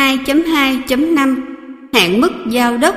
2.2.5 Hạn mức giao đất.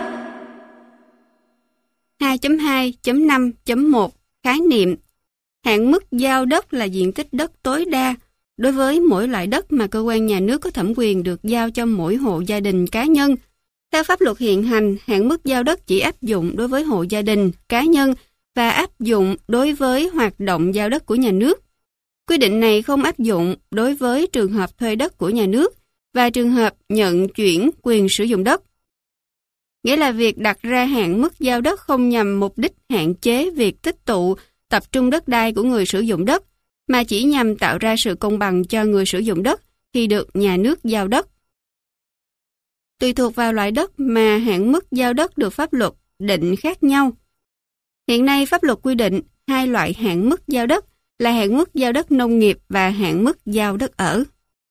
2.2.5.1 Khái niệm. Hạn mức giao đất là diện tích đất tối đa đối với mỗi loại đất mà cơ quan nhà nước có thẩm quyền được giao cho mỗi hộ gia đình cá nhân. Theo pháp luật hiện hành, hạn mức giao đất chỉ áp dụng đối với hộ gia đình, cá nhân và áp dụng đối với hoạt động giao đất của nhà nước. Quy định này không áp dụng đối với trường hợp thuê đất của nhà nước và trường hợp nhận chuyển quyền sử dụng đất. Nghĩa là việc đặt ra hạn mức giao đất không nhằm mục đích hạn chế việc tích tụ, tập trung đất đai của người sử dụng đất, mà chỉ nhằm tạo ra sự công bằng cho người sử dụng đất khi được nhà nước giao đất. Tùy thuộc vào loại đất mà hạn mức giao đất được pháp luật định khác nhau. Hiện nay pháp luật quy định hai loại hạn mức giao đất là hạn mức giao đất nông nghiệp và hạn mức giao đất ở.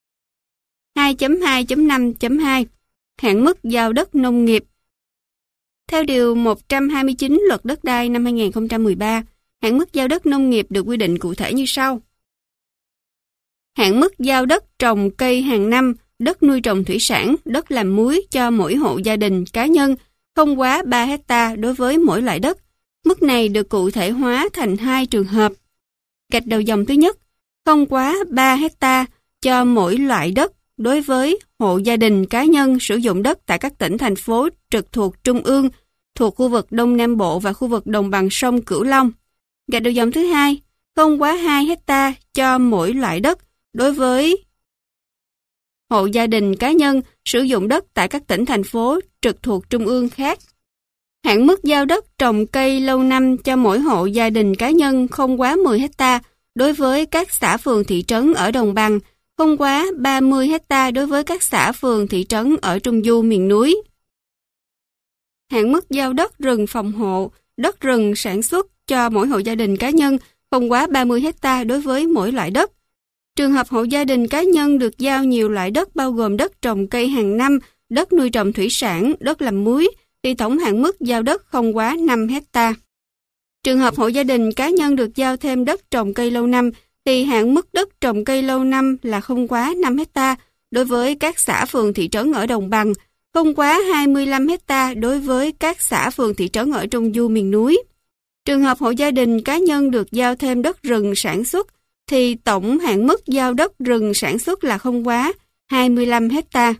2.2.5.2 Hạn mức giao đất nông nghiệp. Theo Điều 129 Luật Đất đai năm 2013, hạn mức giao đất nông nghiệp được quy định cụ thể như sau. Hạn mức giao đất trồng cây hàng năm, đất nuôi trồng thủy sản, đất làm muối cho mỗi hộ gia đình, cá nhân, không quá 3 hectare đối với mỗi loại đất. Mức này được cụ thể hóa thành hai trường hợp. Gạch đầu dòng thứ nhất, không quá 3 hectare cho mỗi loại đất đối với hộ gia đình, cá nhân sử dụng đất tại các tỉnh, thành phố trực thuộc Trung ương, thuộc khu vực Đông Nam Bộ và khu vực đồng bằng sông Cửu Long. Gạch đầu dòng thứ hai, không quá 2 hectare cho mỗi loại đất đối với hộ gia đình, cá nhân sử dụng đất tại các tỉnh, thành phố trực thuộc Trung ương khác. Hạn mức giao đất trồng cây lâu năm cho mỗi hộ gia đình, cá nhân không quá 10 hectare đối với các xã phường thị trấn ở đồng bằng, không quá 30 hectare đối với các xã phường thị trấn ở Trung Du miền núi. Hạn mức giao đất rừng phòng hộ, đất rừng sản xuất cho mỗi hộ gia đình, cá nhân không quá 30 hectare đối với mỗi loại đất. Trường hợp hộ gia đình, cá nhân được giao nhiều loại đất bao gồm đất trồng cây hàng năm, đất nuôi trồng thủy sản, đất làm muối, thì tổng hạn mức giao đất không quá 5 hectare. Trường hợp hộ gia đình, cá nhân được giao thêm đất trồng cây lâu năm, thì hạn mức đất trồng cây lâu năm là không quá 5 hectare đối với các xã phường thị trấn ở đồng bằng, không quá 25 hectare đối với các xã phường thị trấn ở Trung Du miền núi. Trường hợp hộ gia đình, cá nhân được giao thêm đất rừng sản xuất, thì tổng hạn mức giao đất rừng sản xuất là không quá 25 hectare.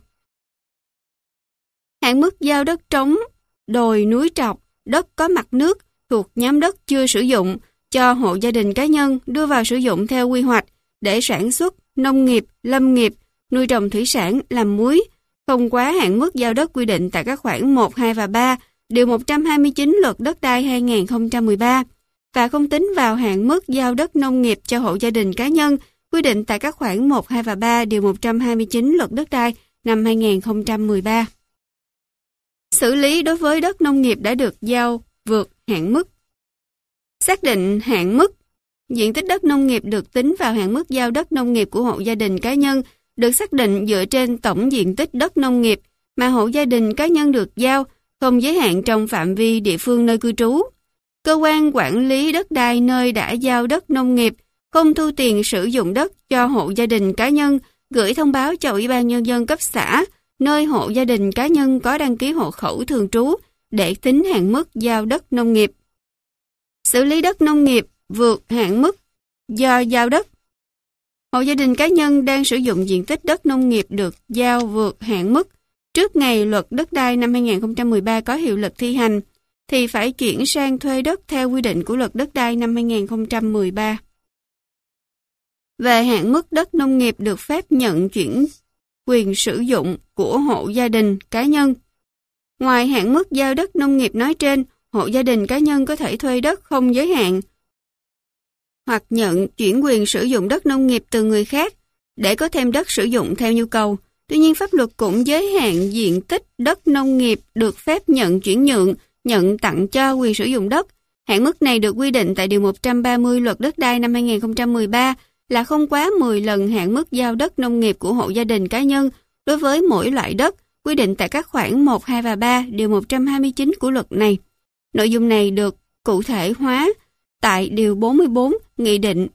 Hạn mức giao đất trống, đồi núi trọc, đất có mặt nước thuộc nhóm đất chưa sử dụng cho hộ gia đình, cá nhân đưa vào sử dụng theo quy hoạch để sản xuất, nông nghiệp, lâm nghiệp, nuôi trồng thủy sản, làm muối, không quá hạn mức giao đất quy định tại các khoản 1, 2 và 3, Điều 129 Luật Đất đai 2013 và không tính vào hạn mức giao đất nông nghiệp cho hộ gia đình, cá nhân quy định tại các khoản 1, 2 và 3, Điều 129 Luật Đất đai năm 2013. Xử lý đối với đất nông nghiệp đã được giao vượt hạn mức. Xác định hạn mức. Diện tích đất nông nghiệp được tính vào hạn mức giao đất nông nghiệp của hộ gia đình, cá nhân được xác định dựa trên tổng diện tích đất nông nghiệp mà hộ gia đình, cá nhân được giao, không giới hạn trong phạm vi địa phương nơi cư trú. Cơ quan quản lý đất đai nơi đã giao đất nông nghiệp không thu tiền sử dụng đất cho hộ gia đình, cá nhân, gửi thông báo cho Ủy ban Nhân dân cấp xã nơi hộ gia đình, cá nhân có đăng ký hộ khẩu thường trú để tính hạn mức giao đất nông nghiệp. Xử lý đất nông nghiệp vượt hạn mức do giao đất. Hộ gia đình, cá nhân đang sử dụng diện tích đất nông nghiệp được giao vượt hạn mức trước ngày Luật Đất đai năm 2013 có hiệu lực thi hành, thì phải chuyển sang thuê đất theo quy định của Luật Đất đai năm 2013. Về hạn mức đất nông nghiệp được phép nhận chuyển quyền sử dụng của hộ gia đình, cá nhân. Ngoài hạn mức giao đất nông nghiệp nói trên, hộ gia đình, cá nhân có thể thuê đất không giới hạn hoặc nhận chuyển quyền sử dụng đất nông nghiệp từ người khác để có thêm đất sử dụng theo nhu cầu. Tuy nhiên, pháp luật cũng giới hạn diện tích đất nông nghiệp được phép nhận chuyển nhượng, nhận tặng cho quyền sử dụng đất. Hạn mức này được quy định tại Điều 130 Luật Đất đai năm 2013 là không quá 10 lần hạn mức giao đất nông nghiệp của hộ gia đình, cá nhân đối với mỗi loại đất, quy định tại các khoản 1, 2 và 3, Điều 129 của luật này. Nội dung này được cụ thể hóa tại Điều 44 Nghị định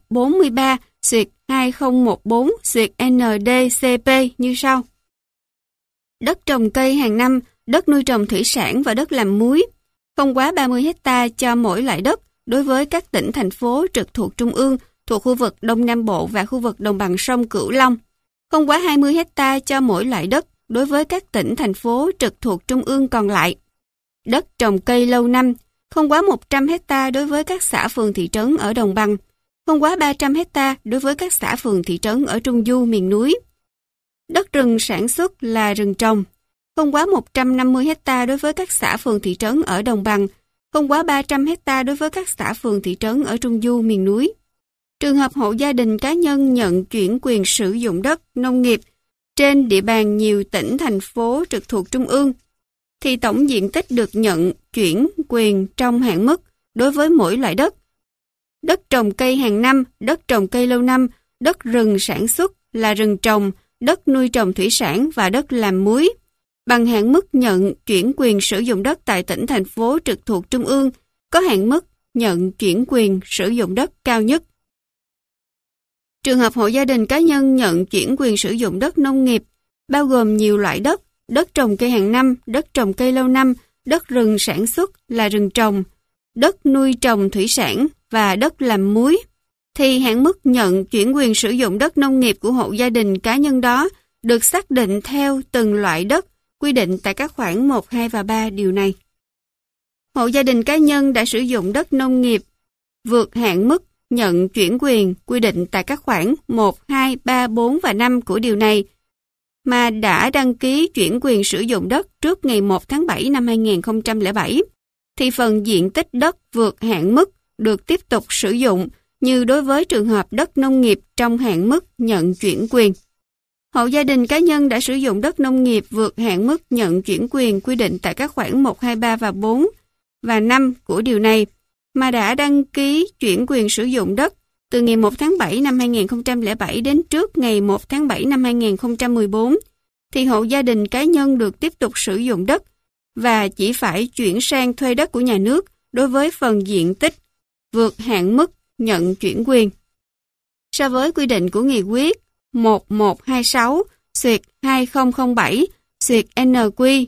43/2014/ND-CP như sau. Đất trồng cây hàng năm, đất nuôi trồng thủy sản và đất làm muối, không quá 30 hectare cho mỗi loại đất đối với các tỉnh, thành phố trực thuộc Trung ương, thuộc khu vực Đông Nam Bộ và khu vực đồng bằng sông Cửu Long. Không quá 20 hectare cho mỗi loại đất đối với các tỉnh, thành phố trực thuộc Trung ương còn lại. Đất trồng cây lâu năm, không quá 100 hectare đối với các xã phường thị trấn ở đồng bằng, không quá 300 hectare đối với các xã phường thị trấn ở Trung Du miền núi. Đất rừng sản xuất là rừng trồng, không quá 150 hectare đối với các xã phường thị trấn ở đồng bằng, không quá 300 hectare đối với các xã phường thị trấn ở Trung Du miền núi. Trường hợp hộ gia đình cá nhân nhận chuyển quyền sử dụng đất nông nghiệp trên địa bàn nhiều tỉnh, thành phố trực thuộc Trung ương, thì tổng diện tích được nhận chuyển quyền trong hạn mức đối với mỗi loại đất. Đất trồng cây hàng năm, đất trồng cây lâu năm, đất rừng sản xuất là rừng trồng, đất nuôi trồng thủy sản và đất làm muối, bằng hạn mức nhận chuyển quyền sử dụng đất tại tỉnh, thành phố trực thuộc Trung ương, có hạn mức nhận chuyển quyền sử dụng đất cao nhất. Trường hợp hộ gia đình cá nhân nhận chuyển quyền sử dụng đất nông nghiệp, bao gồm nhiều loại đất, đất trồng cây hàng năm, đất trồng cây lâu năm, đất rừng sản xuất là rừng trồng, đất nuôi trồng thủy sản và đất làm muối, thì hạn mức nhận chuyển quyền sử dụng đất nông nghiệp của hộ gia đình cá nhân đó được xác định theo từng loại đất quy định tại các khoản 1, 2 và 3 điều này. Hộ gia đình cá nhân đã sử dụng đất nông nghiệp vượt hạn mức nhận chuyển quyền quy định tại các khoản 1, 2, 3, 4 và 5 của điều này, mà đã đăng ký chuyển quyền sử dụng đất trước ngày 1 tháng 7 năm 2007, thì phần diện tích đất vượt hạn mức được tiếp tục sử dụng như đối với trường hợp đất nông nghiệp trong hạn mức nhận chuyển quyền. Hộ gia đình cá nhân đã sử dụng đất nông nghiệp vượt hạn mức nhận chuyển quyền quy định tại các khoản 1, 2, 3 và 4 và 5 của điều này, mà đã đăng ký chuyển quyền sử dụng đất từ ngày 1 tháng 7 năm 2007 đến trước ngày 1 tháng 7 năm 2014, thì hộ gia đình cá nhân được tiếp tục sử dụng đất và chỉ phải chuyển sang thuê đất của nhà nước đối với phần diện tích vượt hạn mức nhận chuyển quyền. So với quy định của Nghị quyết 1126/2007/NQ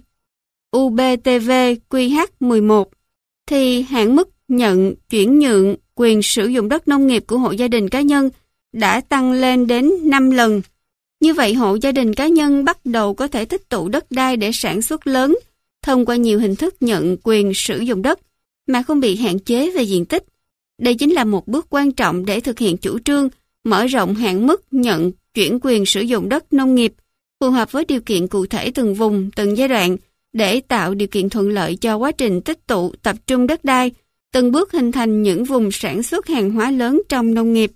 UBTV-QH11, thì hạn mức nhận chuyển nhượng quyền sử dụng đất nông nghiệp của hộ gia đình cá nhân đã tăng lên đến 5 lần. Như vậy, hộ gia đình cá nhân bắt đầu có thể tích tụ đất đai để sản xuất lớn thông qua nhiều hình thức nhận quyền sử dụng đất mà không bị hạn chế về diện tích. Đây chính là một bước quan trọng để thực hiện chủ trương mở rộng hạn mức nhận chuyển quyền sử dụng đất nông nghiệp phù hợp với điều kiện cụ thể từng vùng, từng giai đoạn để tạo điều kiện thuận lợi cho quá trình tích tụ tập trung đất đai, từng bước hình thành những vùng sản xuất hàng hóa lớn trong nông nghiệp.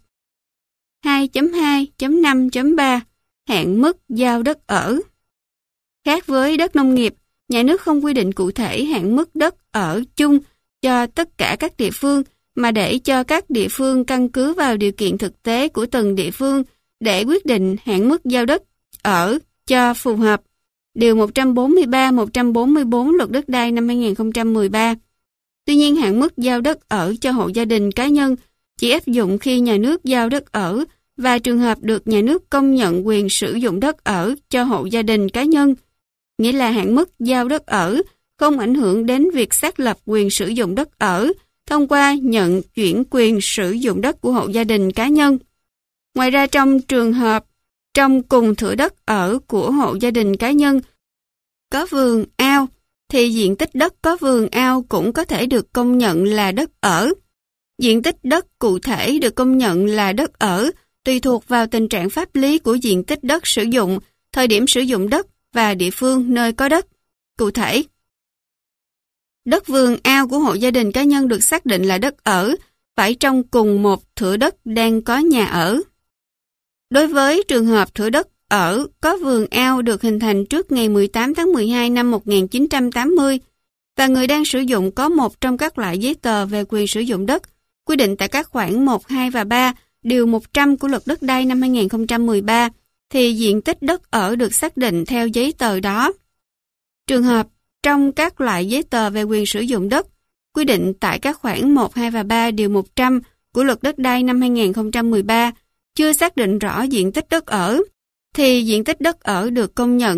2.2.5.3 Hạn mức giao đất ở. Khác với đất nông nghiệp, nhà nước không quy định cụ thể hạn mức đất ở chung cho tất cả các địa phương, mà để cho các địa phương căn cứ vào điều kiện thực tế của từng địa phương để quyết định hạn mức giao đất ở cho phù hợp. Điều 143-144 Luật Đất đai năm 2013. Tuy nhiên, hạn mức giao đất ở cho hộ gia đình cá nhân chỉ áp dụng khi nhà nước giao đất ở và trường hợp được nhà nước công nhận quyền sử dụng đất ở cho hộ gia đình cá nhân, nghĩa là hạn mức giao đất ở không ảnh hưởng đến việc xác lập quyền sử dụng đất ở thông qua nhận chuyển quyền sử dụng đất của hộ gia đình cá nhân. Ngoài ra, trong trường hợp trong cùng thửa đất ở của hộ gia đình cá nhân có vườn ao, thì diện tích đất có vườn ao cũng có thể được công nhận là đất ở. Diện tích đất cụ thể được công nhận là đất ở tùy thuộc vào tình trạng pháp lý của diện tích đất sử dụng, thời điểm sử dụng đất và địa phương nơi có đất. Cụ thể, đất vườn ao của hộ gia đình cá nhân được xác định là đất ở phải trong cùng một thửa đất đang có nhà ở. Đối với trường hợp thửa đất ở có vườn ao được hình thành trước ngày 18 tháng 12 năm 1980 và người đang sử dụng có một trong các loại giấy tờ về quyền sử dụng đất quy định tại các khoản 1, 2 và 3 điều 100 của Luật Đất đai năm 2013, thì diện tích đất ở được xác định theo giấy tờ đó. Trường hợp trong các loại giấy tờ về quyền sử dụng đất quy định tại các khoản 1, 2 và 3 điều 100 của Luật Đất đai năm 2013 chưa xác định rõ diện tích đất ở, thì diện tích đất ở được công nhận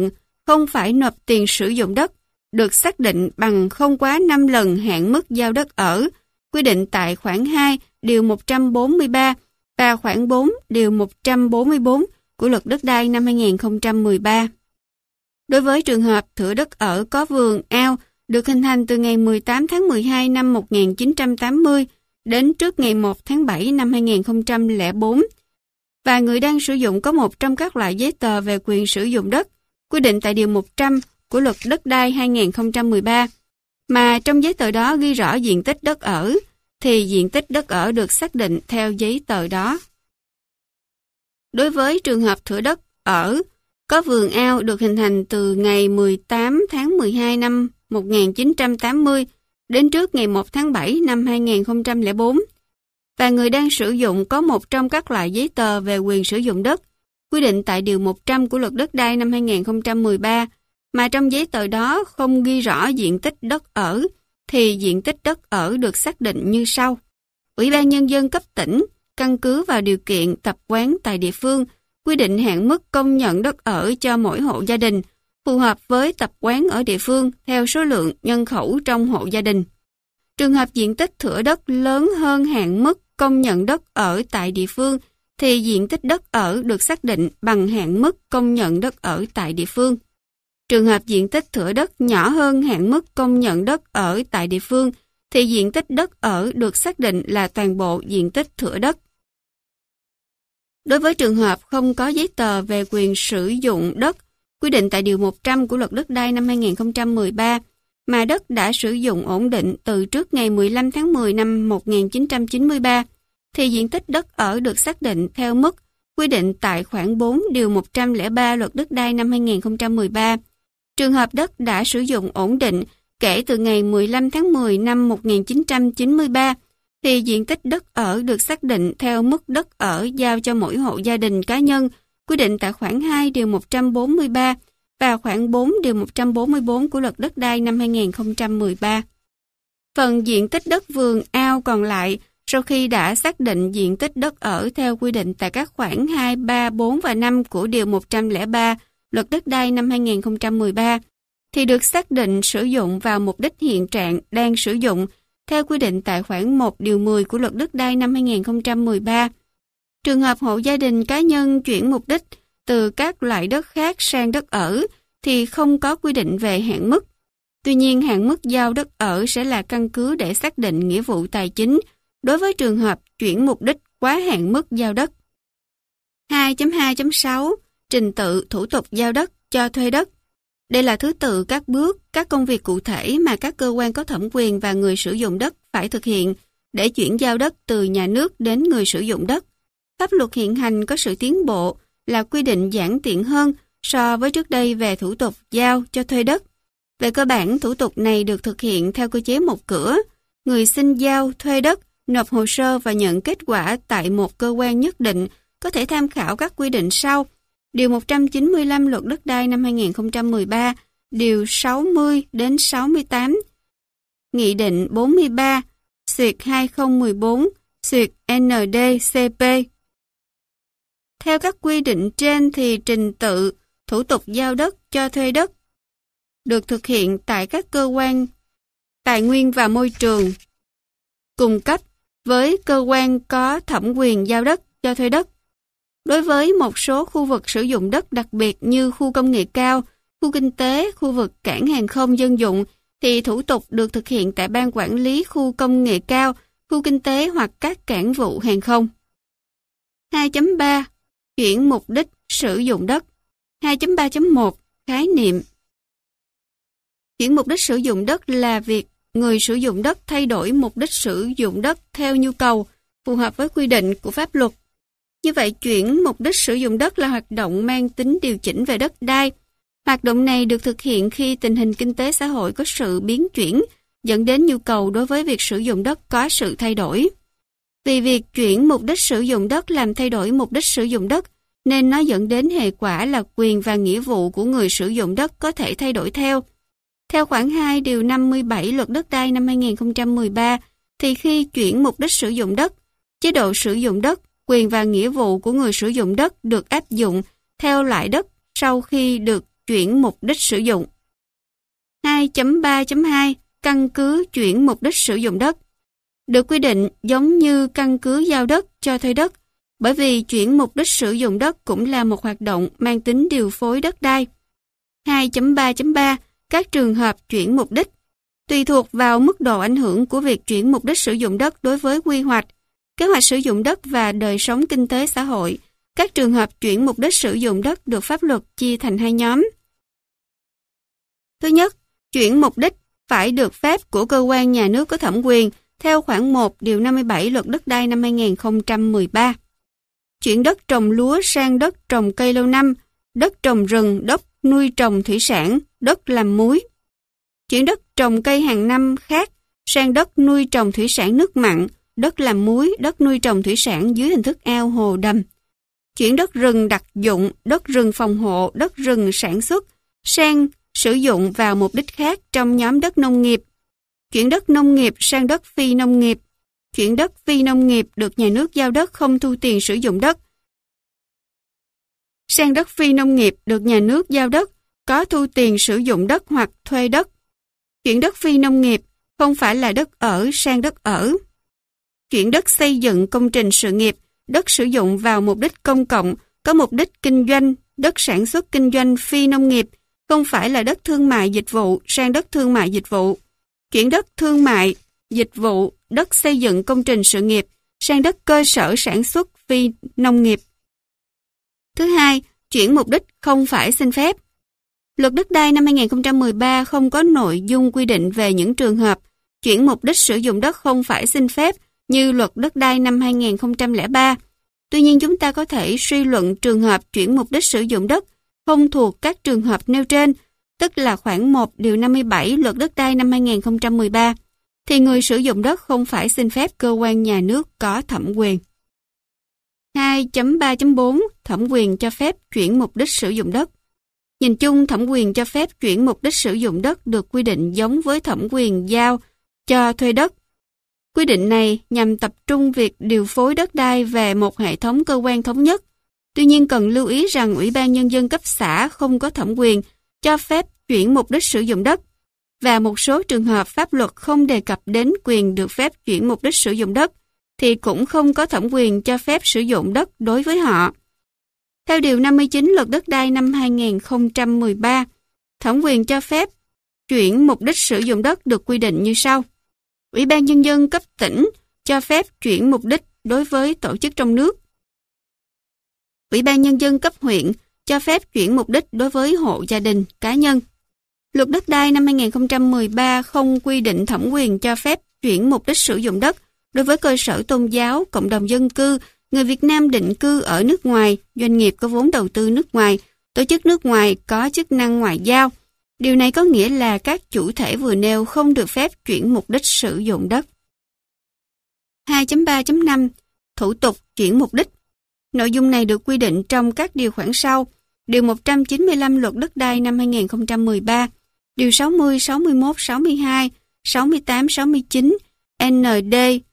không phải nộp tiền sử dụng đất, được xác định bằng không quá 5 lần hạn mức giao đất ở, quy định tại khoản 2 điều 143 và khoản 4 điều 144 của Luật Đất đai năm 2013. Đối với trường hợp thửa đất ở có vườn, ao được hình thành từ ngày 18 tháng 12 năm 1980 đến trước ngày 1 tháng 7 năm 2004 và người đang sử dụng có một trong các loại giấy tờ về quyền sử dụng đất quy định tại điều 100 của Luật Đất đai 2013 mà trong giấy tờ đó ghi rõ diện tích đất ở thì diện tích đất ở được xác định theo giấy tờ đó. Đối với trường hợp thửa đất ở có vườn ao được hình thành từ ngày 18 tháng 12 năm 1980 đến trước ngày 1 tháng 7 năm 2004 và người đang sử dụng có một trong các loại giấy tờ về quyền sử dụng đất quy định tại điều 100 của Luật Đất đai năm 2013 mà trong giấy tờ đó không ghi rõ diện tích đất ở thì diện tích đất ở được xác định như sau. Ủy ban Nhân dân cấp tỉnh căn cứ vào điều kiện tập quán tại địa phương quy định hạn mức công nhận đất ở cho mỗi hộ gia đình phù hợp với tập quán ở địa phương theo số lượng nhân khẩu trong hộ gia đình. Trường hợp diện tích thửa đất lớn hơn hạn mức công nhận đất ở tại địa phương thì diện tích đất ở được xác định bằng hạn mức công nhận đất ở tại địa phương. Trường hợp diện tích thửa đất nhỏ hơn hạn mức công nhận đất ở tại địa phương thì diện tích đất ở được xác định là toàn bộ diện tích thửa đất. Đối với trường hợp không có giấy tờ về quyền sử dụng đất quy định tại điều 100 của Luật Đất đai năm 2013 mà đất đã sử dụng ổn định từ trước ngày 15 tháng 10 năm 1993 thì diện tích đất ở được xác định theo mức quy định tại khoản 4 điều 103 Luật Đất đai năm 2013. Trường hợp đất đã sử dụng ổn định kể từ ngày 15 tháng 10 năm 1993 thì diện tích đất ở được xác định theo mức đất ở giao cho mỗi hộ gia đình cá nhân quy định tại khoản 2 điều 143 và khoản 4 điều 144 của Luật Đất đai năm 2013. Phần diện tích đất vườn ao còn lại sau khi đã xác định diện tích đất ở theo quy định tại các khoản 2, 3, 4 và 5 của điều 103 Luật Đất đai năm 2013 thì được xác định sử dụng vào mục đích hiện trạng đang sử dụng theo quy định tại khoản 1 điều 10 của Luật Đất đai năm 2013. Trường hợp hộ gia đình cá nhân chuyển mục đích từ các loại đất khác sang đất ở thì không có quy định về hạn mức. Tuy nhiên, hạn mức giao đất ở sẽ là căn cứ để xác định nghĩa vụ tài chính đối với trường hợp chuyển mục đích quá hạn mức giao đất. 2.2.6 Trình tự thủ tục giao đất, cho thuê đất. Đây là thứ tự các bước, các công việc cụ thể mà các cơ quan có thẩm quyền và người sử dụng đất phải thực hiện để chuyển giao đất từ nhà nước đến người sử dụng đất. Pháp luật hiện hành có sự tiến bộ là quy định giản tiện hơn so với trước đây về thủ tục giao cho thuê đất. Về cơ bản, thủ tục này được thực hiện theo cơ chế một cửa. Người xin giao thuê đất, nộp hồ sơ và nhận kết quả tại một cơ quan nhất định có thể tham khảo các quy định sau. Điều 195 Luật Đất đai năm 2013, Điều 60 đến 68, Nghị định 43/2014, ND-CP. Theo các quy định trên thì trình tự, thủ tục giao đất, cho thuê đất được thực hiện tại các cơ quan tài nguyên và môi trường cùng cấp với cơ quan có thẩm quyền giao đất, cho thuê đất. Đối với một số khu vực sử dụng đất đặc biệt như khu công nghệ cao, khu kinh tế, khu vực cảng hàng không dân dụng thì thủ tục được thực hiện tại Ban Quản lý khu công nghệ cao, khu kinh tế hoặc các cảng vụ hàng không. 2.3 Chuyển mục đích sử dụng đất. 2.3.1 Khái niệm. Chuyển mục đích sử dụng đất là việc người sử dụng đất thay đổi mục đích sử dụng đất theo nhu cầu phù hợp với quy định của pháp luật. Như vậy, chuyển mục đích sử dụng đất là hoạt động mang tính điều chỉnh về đất đai. Hoạt động này được thực hiện khi tình hình kinh tế xã hội có sự biến chuyển, dẫn đến nhu cầu đối với việc sử dụng đất có sự thay đổi. Vì việc chuyển mục đích sử dụng đất làm thay đổi mục đích sử dụng đất, nên nó dẫn đến hệ quả là quyền và nghĩa vụ của người sử dụng đất có thể thay đổi theo. Theo khoản 2 điều 57 Luật Đất đai năm 2013, thì khi chuyển mục đích sử dụng đất, chế độ sử dụng đất, quyền và nghĩa vụ của người sử dụng đất được áp dụng theo loại đất sau khi được chuyển mục đích sử dụng. 2.3.2 Căn cứ chuyển mục đích sử dụng đất được quy định giống như căn cứ giao đất, cho thuê đất, bởi vì chuyển mục đích sử dụng đất cũng là một hoạt động mang tính điều phối đất đai. 2.3.3 Các trường hợp chuyển mục đích tùy thuộc vào mức độ ảnh hưởng của việc chuyển mục đích sử dụng đất đối với quy hoạch, kế hoạch sử dụng đất và đời sống kinh tế xã hội. Các trường hợp chuyển mục đích sử dụng đất được pháp luật chia thành hai nhóm. Thứ nhất, chuyển mục đích phải được phép của cơ quan nhà nước có thẩm quyền theo khoản 1 điều 57 Luật Đất đai năm 2013. Chuyển đất trồng lúa sang đất trồng cây lâu năm, đất trồng rừng, đất nuôi trồng thủy sản, đất làm muối. Chuyển đất trồng cây hàng năm khác sang đất nuôi trồng thủy sản nước mặn, đất làm muối, đất nuôi trồng thủy sản dưới hình thức ao, hồ, đầm. Chuyển đất rừng đặc dụng, đất rừng phòng hộ, đất rừng sản xuất sang sử dụng vào mục đích khác trong nhóm đất nông nghiệp. Chuyển đất nông nghiệp sang đất phi nông nghiệp. Chuyển đất phi nông nghiệp được nhà nước giao đất không thu tiền sử dụng đất sang đất phi nông nghiệp được nhà nước giao đất có thu tiền sử dụng đất hoặc thuê đất. Chuyển đất phi nông nghiệp không phải là đất ở sang đất ở. Chuyển đất xây dựng công trình sự nghiệp, đất sử dụng vào mục đích công cộng, có mục đích kinh doanh, đất sản xuất kinh doanh phi nông nghiệp, không phải là đất thương mại dịch vụ sang đất thương mại dịch vụ. Chuyển đất thương mại, dịch vụ, đất xây dựng công trình sự nghiệp sang đất cơ sở sản xuất phi nông nghiệp. Thứ hai, chuyển mục đích không phải xin phép. Luật Đất đai năm 2013 không có nội dung quy định về những trường hợp chuyển mục đích sử dụng đất không phải xin phép như Luật Đất đai năm 2003. Tuy nhiên chúng ta có thể suy luận trường hợp chuyển mục đích sử dụng đất không thuộc các trường hợp nêu trên, tức là khoản 1 điều 57 Luật Đất đai năm 2013, thì người sử dụng đất không phải xin phép cơ quan nhà nước có thẩm quyền. 2.3.4 Thẩm quyền cho phép chuyển mục đích sử dụng đất. Nhìn chung, thẩm quyền cho phép chuyển mục đích sử dụng đất được quy định giống với thẩm quyền giao cho thuê đất. Quy định này nhằm tập trung việc điều phối đất đai về một hệ thống cơ quan thống nhất. Tuy nhiên cần lưu ý rằng Ủy ban Nhân dân cấp xã không có thẩm quyền cho phép chuyển mục đích sử dụng đất, và một số trường hợp pháp luật không đề cập đến quyền được phép chuyển mục đích sử dụng đất, thì cũng không có thẩm quyền cho phép sử dụng đất đối với họ. Theo Điều 59 Luật Đất đai năm 2013, thẩm quyền cho phép chuyển mục đích sử dụng đất được quy định như sau. Ủy ban Nhân dân cấp tỉnh cho phép chuyển mục đích đối với tổ chức trong nước. Ủy ban Nhân dân cấp huyện cho phép chuyển mục đích đối với hộ gia đình, cá nhân. Luật Đất đai năm 2013 không quy định thẩm quyền cho phép chuyển mục đích sử dụng đất đối với cơ sở tôn giáo, cộng đồng dân cư, người Việt Nam định cư ở nước ngoài, doanh nghiệp có vốn đầu tư nước ngoài, tổ chức nước ngoài có chức năng ngoại giao. Điều này có nghĩa là các chủ thể vừa nêu không được phép chuyển mục đích sử dụng đất. 2.3.5 Thủ tục chuyển mục đích. Nội dung này được quy định trong các điều khoản sau. Điều 195 Luật Đất đai năm 2013, Điều 60, 61, 62, 68, 69, ND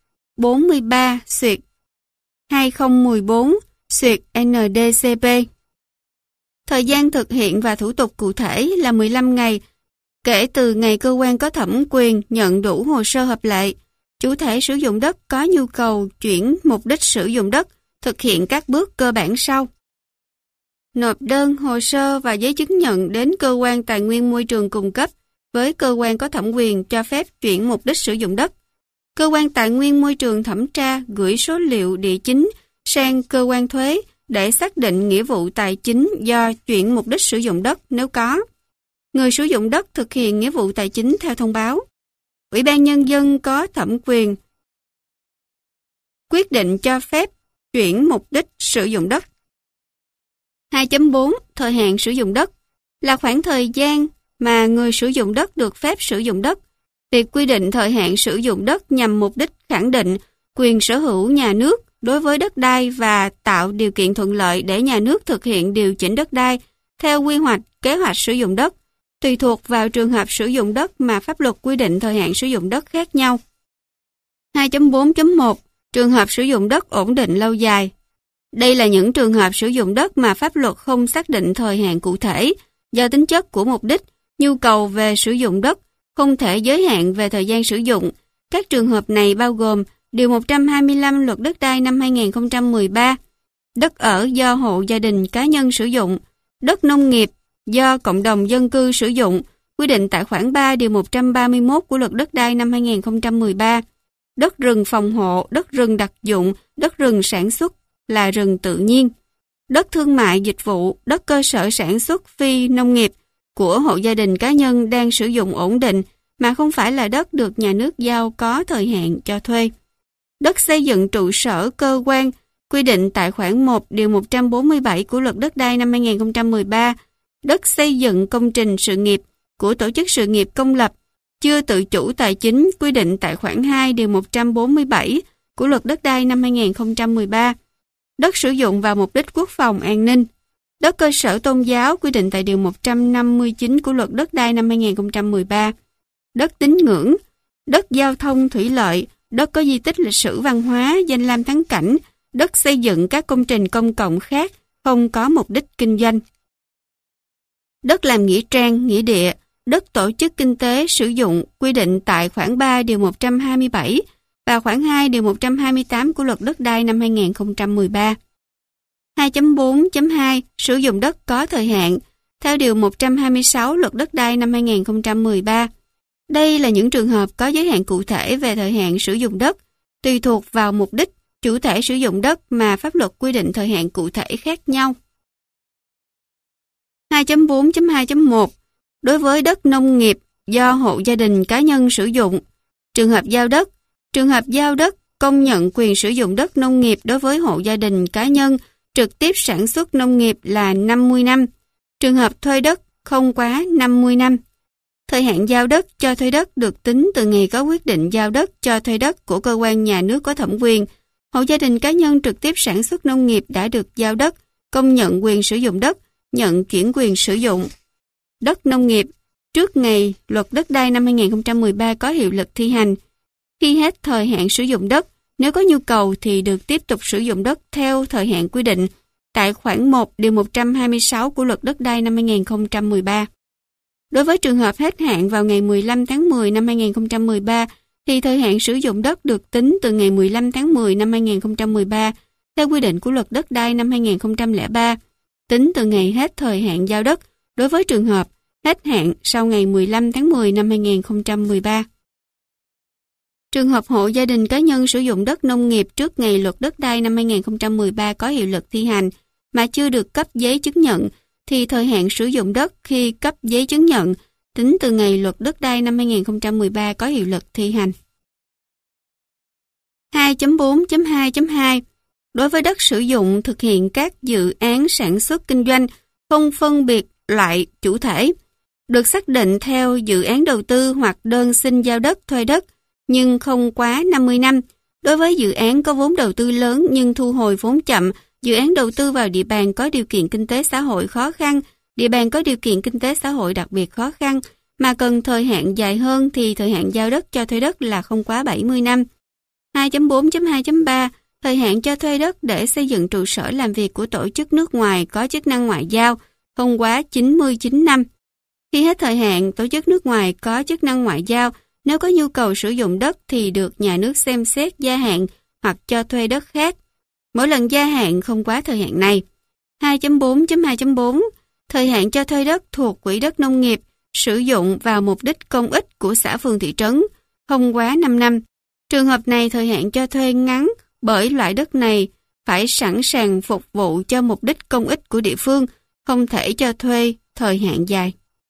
43/2014/NDCP. Thời gian thực hiện và thủ tục cụ thể là 15 ngày kể từ ngày cơ quan có thẩm quyền nhận đủ hồ sơ hợp lệ. Chủ thể sử dụng đất có nhu cầu chuyển mục đích sử dụng đất thực hiện các bước cơ bản sau. Nộp đơn, hồ sơ và giấy chứng nhận đến cơ quan tài nguyên môi trường cung cấp với cơ quan có thẩm quyền cho phép chuyển mục đích sử dụng đất. Cơ quan tài nguyên môi trường thẩm tra gửi số liệu địa chính sang cơ quan thuế để xác định nghĩa vụ tài chính do chuyển mục đích sử dụng đất nếu có. Người sử dụng đất thực hiện nghĩa vụ tài chính theo thông báo. Ủy ban Nhân dân có thẩm quyền quyết định cho phép chuyển mục đích sử dụng đất. 2.4 Thời hạn sử dụng đất là khoảng thời gian mà người sử dụng đất được phép sử dụng đất. Việc quy định thời hạn sử dụng đất nhằm mục đích khẳng định quyền sở hữu nhà nước đối với đất đai và tạo điều kiện thuận lợi để nhà nước thực hiện điều chỉnh đất đai theo quy hoạch, kế hoạch sử dụng đất, tùy thuộc vào trường hợp sử dụng đất mà pháp luật quy định thời hạn sử dụng đất khác nhau. 2.4.1 Trường hợp sử dụng đất ổn định lâu dài. Đây là những trường hợp sử dụng đất mà pháp luật không xác định thời hạn cụ thể, Do tính chất của mục đích, nhu cầu về sử dụng đất không thể giới hạn về thời gian sử dụng. Các trường hợp này bao gồm Điều 125 Luật Đất đai năm 2013, đất ở do hộ gia đình cá nhân sử dụng, đất nông nghiệp do cộng đồng dân cư sử dụng, quy định tại khoản 3 Điều 131 của Luật Đất đai năm 2013, đất rừng phòng hộ, đất rừng đặc dụng, đất rừng sản xuất là rừng tự nhiên, đất thương mại dịch vụ, đất cơ sở sản xuất phi nông nghiệp của hộ gia đình cá nhân đang sử dụng ổn định mà không phải là đất được nhà nước giao có thời hạn cho thuê. Đất xây dựng trụ sở cơ quan, quy định tại khoản 1 Điều 147 của Luật Đất đai năm 2013, đất xây dựng công trình sự nghiệp của tổ chức sự nghiệp công lập, chưa tự chủ tài chính, quy định tại khoản 2 Điều 147 của Luật Đất đai năm 2013, đất sử dụng vào mục đích quốc phòng an ninh, đất cơ sở tôn giáo, quy định tại Điều 159 của Luật Đất đai năm 2013, đất tín ngưỡng, đất giao thông thủy lợi, đất có di tích lịch sử văn hóa, danh lam thắng cảnh, đất xây dựng các công trình công cộng khác không có mục đích kinh doanh. Đất làm nghĩa trang, nghĩa địa, đất tổ chức kinh tế sử dụng, quy định tại khoản 3 Điều 127 và khoản 2 Điều 128 của Luật Đất đai năm 2013. 2.4.2 Sử dụng đất có thời hạn theo Điều 126 Luật Đất đai năm 2013. Đây là những trường hợp có giới hạn cụ thể về thời hạn sử dụng đất, tùy thuộc vào mục đích, chủ thể sử dụng đất mà pháp luật quy định thời hạn cụ thể khác nhau. 2.4.2.1 Đối với đất nông nghiệp do hộ gia đình cá nhân sử dụng, trường hợp giao đất công nhận quyền sử dụng đất nông nghiệp đối với hộ gia đình cá nhân trực tiếp sản xuất nông nghiệp là 50 năm, trường hợp thuê đất không quá 50 năm. Thời hạn giao đất cho thuê đất được tính từ ngày có quyết định giao đất cho thuê đất của cơ quan nhà nước có thẩm quyền. Hộ gia đình cá nhân trực tiếp sản xuất nông nghiệp đã được giao đất, công nhận quyền sử dụng đất, nhận chuyển quyền sử dụng. Đất nông nghiệp trước ngày Luật Đất đai năm 2013 có hiệu lực thi hành. Khi hết thời hạn sử dụng đất, nếu có nhu cầu thì được tiếp tục sử dụng đất theo thời hạn quy định tại khoản 1 Điều 126 của Luật Đất đai năm 2013. Đối với trường hợp hết hạn vào ngày 15 tháng 10 năm 2013 thì thời hạn sử dụng đất được tính từ ngày 15 tháng 10 năm 2013 theo quy định của Luật Đất đai năm 2003, tính từ ngày hết thời hạn giao đất đối với trường hợp hết hạn sau ngày 15 tháng 10 năm 2013. Trường hợp hộ gia đình cá nhân sử dụng đất nông nghiệp trước ngày Luật Đất đai năm 2013 có hiệu lực thi hành mà chưa được cấp giấy chứng nhận thì thời hạn sử dụng đất khi cấp giấy chứng nhận tính từ ngày Luật Đất đai năm 2013 có hiệu lực thi hành. 2.4.2.2 Đối với đất sử dụng thực hiện các dự án sản xuất kinh doanh không phân biệt loại chủ thể, được xác định theo dự án đầu tư hoặc đơn xin giao đất thuê đất nhưng không quá 50 năm. Đối với dự án có vốn đầu tư lớn nhưng thu hồi vốn chậm, dự án đầu tư vào địa bàn có điều kiện kinh tế xã hội khó khăn, địa bàn có điều kiện kinh tế xã hội đặc biệt khó khăn mà cần thời hạn dài hơn thì thời hạn giao đất cho thuê đất là không quá 70 năm. 2.4.2.3 Thời hạn cho thuê đất để xây dựng trụ sở làm việc của tổ chức nước ngoài có chức năng ngoại giao không quá 99 năm. Khi hết thời hạn, tổ chức nước ngoài có chức năng ngoại giao nếu có nhu cầu sử dụng đất thì được nhà nước xem xét gia hạn hoặc cho thuê đất khác. Mỗi lần gia hạn không quá thời hạn này. 2.4.2.4 Thời hạn cho thuê đất thuộc quỹ đất nông nghiệp sử dụng vào mục đích công ích của xã phường thị trấn không quá 5 năm. Trường hợp này thời hạn cho thuê ngắn bởi loại đất này phải sẵn sàng phục vụ cho mục đích công ích của địa phương, không thể cho thuê thời hạn dài.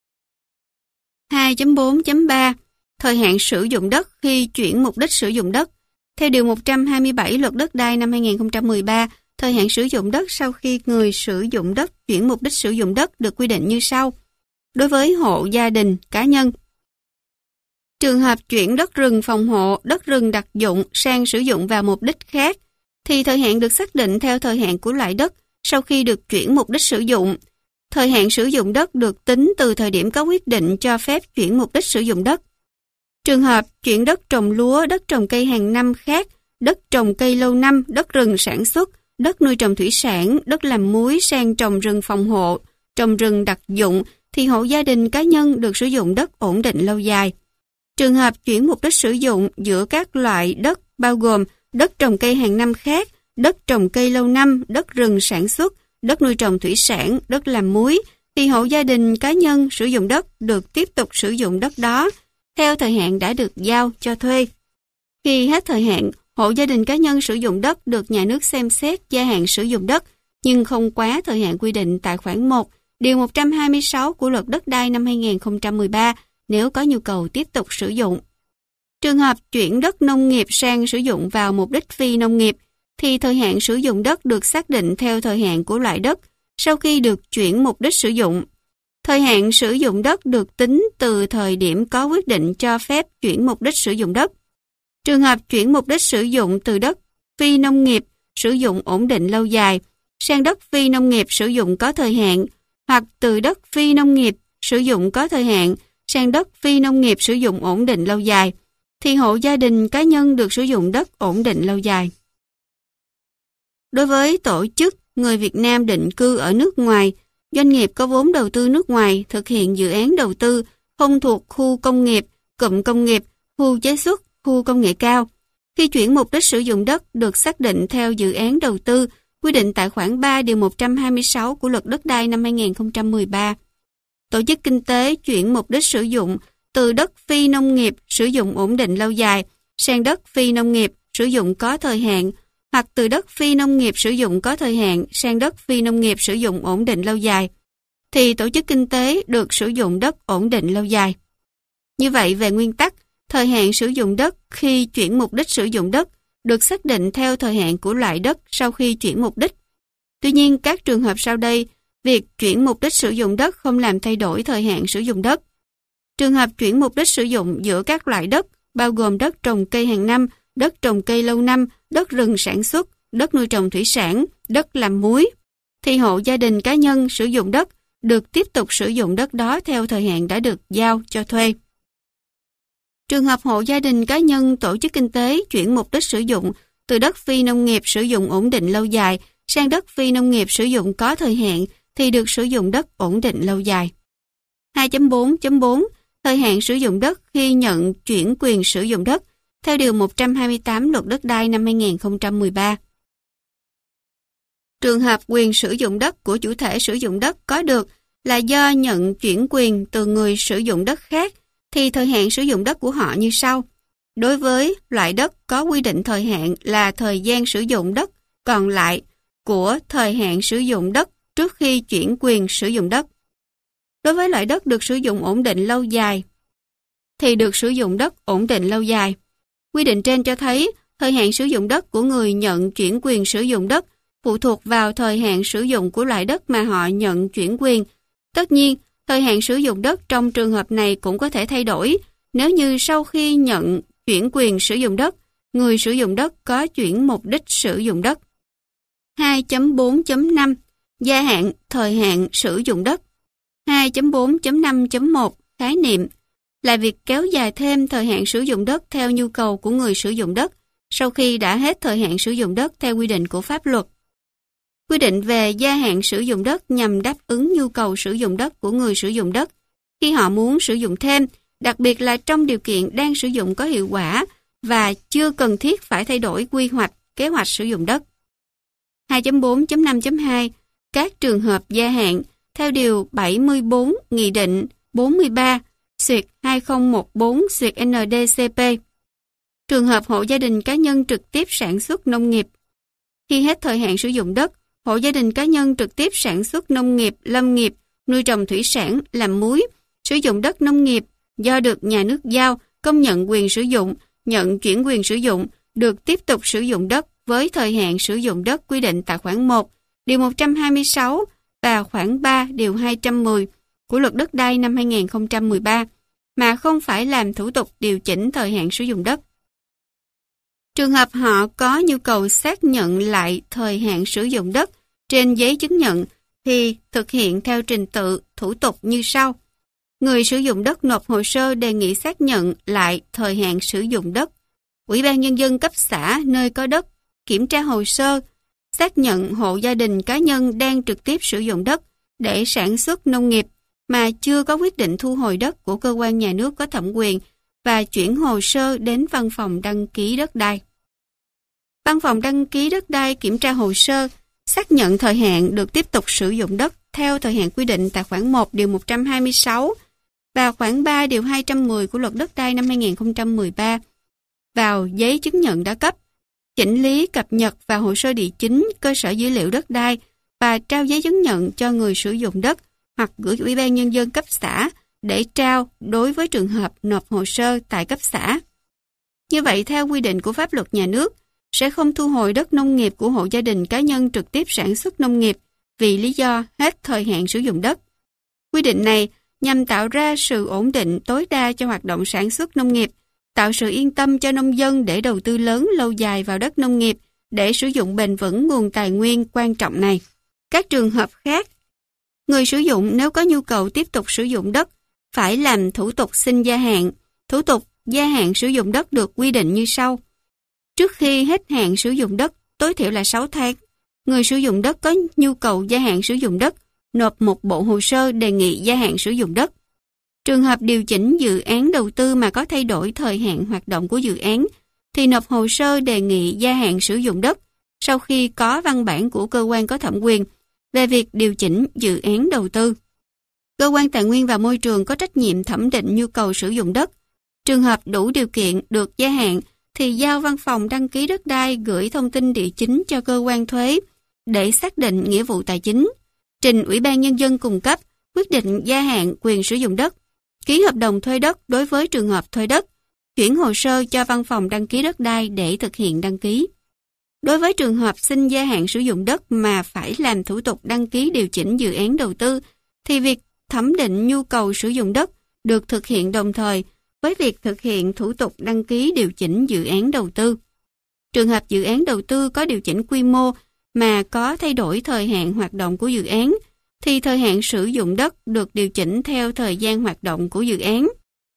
2.4.3 Thời hạn sử dụng đất khi chuyển mục đích sử dụng đất. Theo Điều 127 Luật Đất đai năm 2013, thời hạn sử dụng đất sau khi người sử dụng đất chuyển mục đích sử dụng đất được quy định như sau. Đối với hộ gia đình, cá nhân, trường hợp chuyển đất rừng phòng hộ, đất rừng đặc dụng sang sử dụng vào mục đích khác, thì thời hạn được xác định theo thời hạn của loại đất sau khi được chuyển mục đích sử dụng. Thời hạn sử dụng đất được tính từ thời điểm có quyết định cho phép chuyển mục đích sử dụng đất. Trường hợp chuyển đất trồng lúa, đất trồng cây hàng năm khác, đất trồng cây lâu năm, đất rừng sản xuất, đất nuôi trồng thủy sản, đất làm muối sang trồng rừng phòng hộ, trồng rừng đặc dụng thì hộ gia đình cá nhân được sử dụng đất ổn định lâu dài. Trường hợp chuyển mục đích sử dụng giữa các loại đất bao gồm đất trồng cây hàng năm khác, đất trồng cây lâu năm, đất rừng sản xuất, đất nuôi trồng thủy sản, đất làm muối, thì hộ gia đình cá nhân sử dụng đất được tiếp tục sử dụng đất đó theo thời hạn đã được giao cho thuê. Khi hết thời hạn, hộ gia đình cá nhân sử dụng đất được nhà nước xem xét gia hạn sử dụng đất, nhưng không quá thời hạn quy định tại khoản 1, điều 126 của Luật Đất đai năm 2013 nếu có nhu cầu tiếp tục sử dụng. Trường hợp chuyển đất nông nghiệp sang sử dụng vào mục đích phi nông nghiệp, thì thời hạn sử dụng đất được xác định theo thời hạn của loại đất sau khi được chuyển mục đích sử dụng. Thời hạn sử dụng đất được tính từ thời điểm có quyết định cho phép chuyển mục đích sử dụng đất. Trường hợp chuyển mục đích sử dụng từ đất phi nông nghiệp sử dụng ổn định lâu dài sang đất phi nông nghiệp sử dụng có thời hạn, hoặc từ đất phi nông nghiệp sử dụng có thời hạn sang đất phi nông nghiệp sử dụng ổn định lâu dài, thì hộ gia đình cá nhân được sử dụng đất ổn định lâu dài. Đối với tổ chức người Việt Nam định cư ở nước ngoài, doanh nghiệp có vốn đầu tư nước ngoài thực hiện dự án đầu tư không thuộc khu công nghiệp, cụm công nghiệp, khu chế xuất, khu công nghệ cao. Khi chuyển mục đích sử dụng đất được xác định theo dự án đầu tư, quy định tại khoản 3 điều 126 của Luật Đất đai năm 2013. Tổ chức kinh tế chuyển mục đích sử dụng từ đất phi nông nghiệp sử dụng ổn định lâu dài sang đất phi nông nghiệp sử dụng có thời hạn, hoặc từ đất phi nông nghiệp sử dụng có thời hạn sang đất phi nông nghiệp sử dụng ổn định lâu dài, thì tổ chức kinh tế được sử dụng đất ổn định lâu dài. Như vậy, về nguyên tắc, thời hạn sử dụng đất khi chuyển mục đích sử dụng đất được xác định theo thời hạn của loại đất sau khi chuyển mục đích. Tuy nhiên, các trường hợp sau đây, việc chuyển mục đích sử dụng đất không làm thay đổi thời hạn sử dụng đất. Trường hợp chuyển mục đích sử dụng giữa các loại đất, bao gồm đất trồng cây hàng năm, đất trồng cây lâu năm, đất rừng sản xuất, đất nuôi trồng thủy sản, đất làm muối, thì hộ gia đình cá nhân sử dụng đất được tiếp tục sử dụng đất đó theo thời hạn đã được giao cho thuê. Trường hợp hộ gia đình cá nhân tổ chức kinh tế chuyển mục đích sử dụng từ đất phi nông nghiệp sử dụng ổn định lâu dài sang đất phi nông nghiệp sử dụng có thời hạn thì được sử dụng đất ổn định lâu dài. 2.4.4 Thời hạn sử dụng đất khi nhận chuyển quyền sử dụng đất theo điều 128 Luật Đất đai năm 2013. Trường hợp quyền sử dụng đất của chủ thể sử dụng đất có được là do nhận chuyển quyền từ người sử dụng đất khác, thì thời hạn sử dụng đất của họ như sau. Đối với loại đất có quy định thời hạn là thời gian sử dụng đất còn lại của thời hạn sử dụng đất trước khi chuyển quyền sử dụng đất. Đối với loại đất được sử dụng ổn định lâu dài, thì được sử dụng đất ổn định lâu dài. Quy định trên cho thấy thời hạn sử dụng đất của người nhận chuyển quyền sử dụng đất phụ thuộc vào thời hạn sử dụng của loại đất mà họ nhận chuyển quyền. Tất nhiên, thời hạn sử dụng đất trong trường hợp này cũng có thể thay đổi nếu như sau khi nhận chuyển quyền sử dụng đất, người sử dụng đất có chuyển mục đích sử dụng đất. 2.4.5 Gia hạn thời hạn sử dụng đất. 2.4.5.1 Khái niệm là việc kéo dài thêm thời hạn sử dụng đất theo nhu cầu của người sử dụng đất sau khi đã hết thời hạn sử dụng đất theo quy định của pháp luật. Quy định về gia hạn sử dụng đất nhằm đáp ứng nhu cầu sử dụng đất của người sử dụng đất khi họ muốn sử dụng thêm, đặc biệt là trong điều kiện đang sử dụng có hiệu quả và chưa cần thiết phải thay đổi quy hoạch, kế hoạch sử dụng đất. 2.4.5.2 Các trường hợp gia hạn theo điều 74 Nghị định 43/2014/ND-CP. Trường hợp hộ gia đình cá nhân trực tiếp sản xuất nông nghiệp. Khi hết thời hạn sử dụng đất, hộ gia đình cá nhân trực tiếp sản xuất nông nghiệp, lâm nghiệp, nuôi trồng thủy sản, làm muối, sử dụng đất nông nghiệp do được nhà nước giao, công nhận quyền sử dụng, nhận chuyển quyền sử dụng, được tiếp tục sử dụng đất với thời hạn sử dụng đất quy định tại khoản 1, điều 126 và khoản 3, điều 210 của Luật Đất đai năm 2013, mà không phải làm thủ tục điều chỉnh thời hạn sử dụng đất. Trường hợp họ có nhu cầu xác nhận lại thời hạn sử dụng đất trên giấy chứng nhận thì thực hiện theo trình tự thủ tục như sau. Người sử dụng đất nộp hồ sơ đề nghị xác nhận lại thời hạn sử dụng đất. Ủy ban Nhân dân cấp xã nơi có đất kiểm tra hồ sơ, xác nhận hộ gia đình cá nhân đang trực tiếp sử dụng đất để sản xuất nông nghiệp mà chưa có quyết định thu hồi đất của cơ quan nhà nước có thẩm quyền và chuyển hồ sơ đến văn phòng đăng ký đất đai. Văn phòng đăng ký đất đai kiểm tra hồ sơ, xác nhận thời hạn được tiếp tục sử dụng đất theo thời hạn quy định tại khoản 1 điều 126 và khoản 3 điều 210 của Luật Đất đai năm 2013 vào giấy chứng nhận đã cấp, chỉnh lý cập nhật vào hồ sơ địa chính cơ sở dữ liệu đất đai và trao giấy chứng nhận cho người sử dụng đất hoặc gửi Ủy ban Nhân dân cấp xã để trao đối với trường hợp nộp hồ sơ tại cấp xã. Như vậy, theo quy định của pháp luật nhà nước, sẽ không thu hồi đất nông nghiệp của hộ gia đình cá nhân trực tiếp sản xuất nông nghiệp vì lý do hết thời hạn sử dụng đất. Quy định này nhằm tạo ra sự ổn định tối đa cho hoạt động sản xuất nông nghiệp, tạo sự yên tâm cho nông dân để đầu tư lớn lâu dài vào đất nông nghiệp để sử dụng bền vững nguồn tài nguyên quan trọng này. Các trường hợp khác, người sử dụng nếu có nhu cầu tiếp tục sử dụng đất phải làm thủ tục xin gia hạn. Thủ tục gia hạn sử dụng đất được quy định như sau. Trước khi hết hạn sử dụng đất, tối thiểu là 6 tháng, người sử dụng đất có nhu cầu gia hạn sử dụng đất nộp một bộ hồ sơ đề nghị gia hạn sử dụng đất. Trường hợp điều chỉnh dự án đầu tư mà có thay đổi thời hạn hoạt động của dự án, thì nộp hồ sơ đề nghị gia hạn sử dụng đất sau khi có văn bản của cơ quan có thẩm quyền về việc điều chỉnh dự án đầu tư. Cơ quan Tài nguyên và Môi trường có trách nhiệm thẩm định nhu cầu sử dụng đất. Trường hợp đủ điều kiện được gia hạn thì giao văn phòng đăng ký đất đai gửi thông tin địa chính cho cơ quan thuế để xác định nghĩa vụ tài chính, trình Ủy ban Nhân dân cung cấp quyết định gia hạn quyền sử dụng đất, ký hợp đồng thuê đất đối với trường hợp thuê đất, chuyển hồ sơ cho văn phòng đăng ký đất đai để thực hiện đăng ký. Đối với trường hợp xin gia hạn sử dụng đất mà phải làm thủ tục đăng ký điều chỉnh dự án đầu tư, thì việc thẩm định nhu cầu sử dụng đất được thực hiện đồng thời với việc thực hiện thủ tục đăng ký điều chỉnh dự án đầu tư. Trường hợp dự án đầu tư có điều chỉnh quy mô mà có thay đổi thời hạn hoạt động của dự án, thì thời hạn sử dụng đất được điều chỉnh theo thời gian hoạt động của dự án.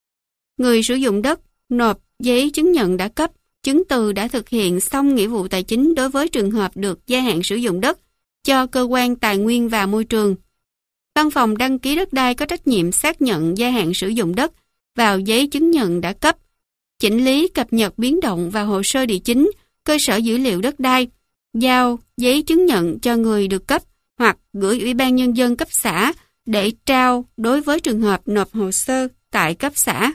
Người sử dụng đất nộp giấy chứng nhận đã cấp, chứng từ đã thực hiện xong nghĩa vụ tài chính đối với trường hợp được gia hạn sử dụng đất cho cơ quan Tài nguyên và Môi trường. Văn phòng đăng ký đất đai có trách nhiệm xác nhận gia hạn sử dụng đất vào giấy chứng nhận đã cấp, chỉnh lý cập nhật biến động vào hồ sơ địa chính, cơ sở dữ liệu đất đai, giao giấy chứng nhận cho người được cấp hoặc gửi Ủy ban Nhân dân cấp xã để trao đối với trường hợp nộp hồ sơ tại cấp xã.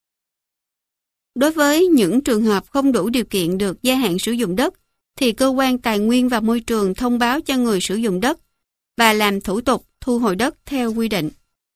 Đối với những trường hợp không đủ điều kiện được gia hạn sử dụng đất, thì cơ quan Tài nguyên và Môi trường thông báo cho người sử dụng đất và làm thủ tục thu hồi đất theo quy định.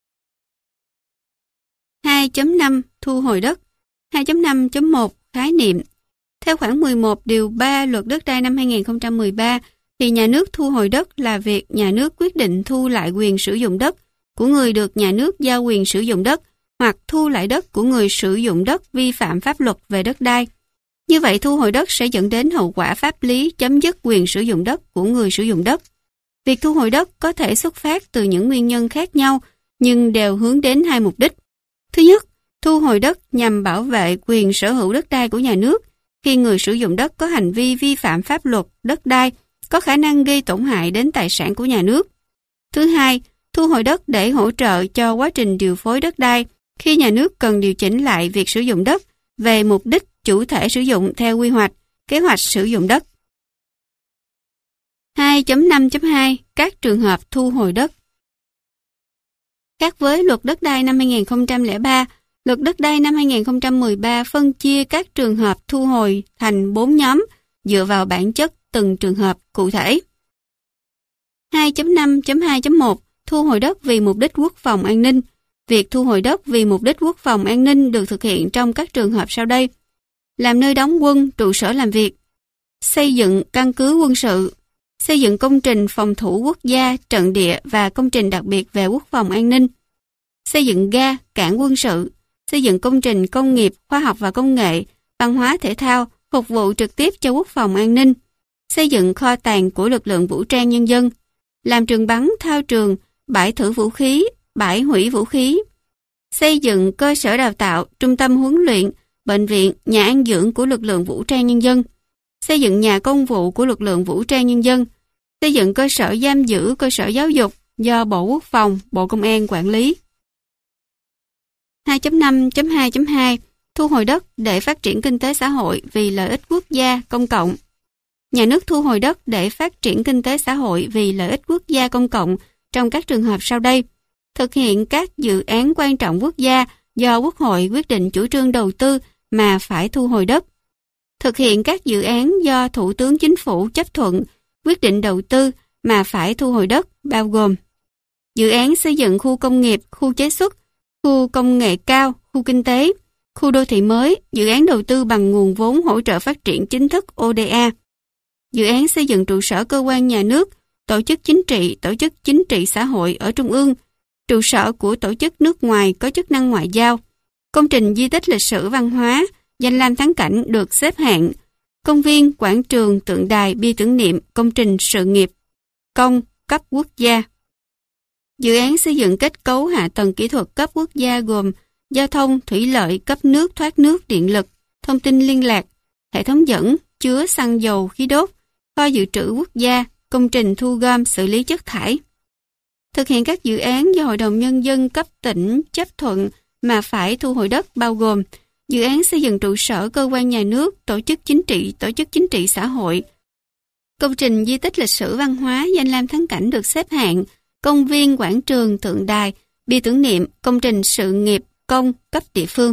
2.5 Thu hồi đất. 2.5.1 Khái niệm. Theo khoản 11 điều 3 Luật Đất đai năm 2013, thì nhà nước thu hồi đất là việc nhà nước quyết định thu lại quyền sử dụng đất của người được nhà nước giao quyền sử dụng đất hoặc thu lại đất của người sử dụng đất vi phạm pháp luật về đất đai. Như vậy, thu hồi đất sẽ dẫn đến hậu quả pháp lý chấm dứt quyền sử dụng đất của người sử dụng đất. Việc thu hồi đất có thể xuất phát từ những nguyên nhân khác nhau, nhưng đều hướng đến hai mục đích. Thứ nhất, thu hồi đất nhằm bảo vệ quyền sở hữu đất đai của nhà nước khi người sử dụng đất có hành vi vi phạm pháp luật đất đai, có khả năng gây tổn hại đến tài sản của nhà nước. Thứ hai, thu hồi đất để hỗ trợ cho quá trình điều phối đất đai khi nhà nước cần điều chỉnh lại việc sử dụng đất về mục đích chủ thể sử dụng theo quy hoạch, kế hoạch sử dụng đất. 2.5.2 Các trường hợp thu hồi đất. Khác với Luật Đất đai năm 2003, Luật Đất đai năm 2013 phân chia các trường hợp thu hồi thành 4 nhóm dựa vào bản chất từng trường hợp cụ thể. 2.5.2.1 Thu hồi đất vì mục đích quốc phòng an ninh. Việc thu hồi đất vì mục đích quốc phòng an ninh được thực hiện trong các trường hợp sau đây: làm nơi đóng quân, trụ sở làm việc, xây dựng căn cứ quân sự, xây dựng công trình phòng thủ quốc gia, trận địa và công trình đặc biệt về quốc phòng an ninh, xây dựng ga, cảng quân sự, xây dựng công trình công nghiệp, khoa học và công nghệ, văn hóa thể thao, phục vụ trực tiếp cho quốc phòng an ninh, xây dựng kho tàng của lực lượng vũ trang nhân dân, làm trường bắn, thao trường, bãi thử vũ khí, bãi hủy vũ khí, xây dựng cơ sở đào tạo, trung tâm huấn luyện, bệnh viện, nhà an dưỡng của lực lượng vũ trang nhân dân, xây dựng nhà công vụ của lực lượng vũ trang nhân dân, xây dựng cơ sở giam giữ, cơ sở giáo dục do Bộ Quốc phòng, Bộ Công an quản lý. 2.5.2.2 Thu hồi đất để phát triển kinh tế xã hội vì lợi ích quốc gia công cộng. Nhà nước thu hồi đất để phát triển kinh tế xã hội vì lợi ích quốc gia công cộng trong các trường hợp sau đây: thực hiện các dự án quan trọng quốc gia do Quốc hội quyết định chủ trương đầu tư mà phải thu hồi đất. Thực hiện các dự án do Thủ tướng Chính phủ chấp thuận quyết định đầu tư mà phải thu hồi đất, bao gồm dự án xây dựng khu công nghiệp, khu chế xuất, khu công nghệ cao, khu kinh tế, khu đô thị mới, dự án đầu tư bằng nguồn vốn hỗ trợ phát triển chính thức ODA, dự án xây dựng trụ sở cơ quan nhà nước, tổ chức chính trị xã hội ở Trung ương, trụ sở của tổ chức nước ngoài có chức năng ngoại giao, công trình di tích lịch sử văn hóa, danh lam thắng cảnh được xếp hạng, công viên, quảng trường, tượng đài, bia tưởng niệm, công trình sự nghiệp công cấp quốc gia. Dự án xây dựng kết cấu hạ tầng kỹ thuật cấp quốc gia gồm giao thông, thủy lợi, cấp nước, thoát nước, điện lực, thông tin liên lạc, hệ thống dẫn, chứa xăng dầu, khí đốt, kho dự trữ quốc gia, công trình thu gom, xử lý chất thải. Thực hiện các dự án do Hội đồng Nhân dân cấp tỉnh chấp thuận mà phải thu hồi đất, bao gồm dự án xây dựng trụ sở cơ quan nhà nước, tổ chức chính trị xã hội, công trình di tích lịch sử văn hóa, danh lam thắng cảnh được xếp hạng, công viên, quảng trường, tượng đài, bia tưởng niệm, công trình sự nghiệp công cấp địa phương.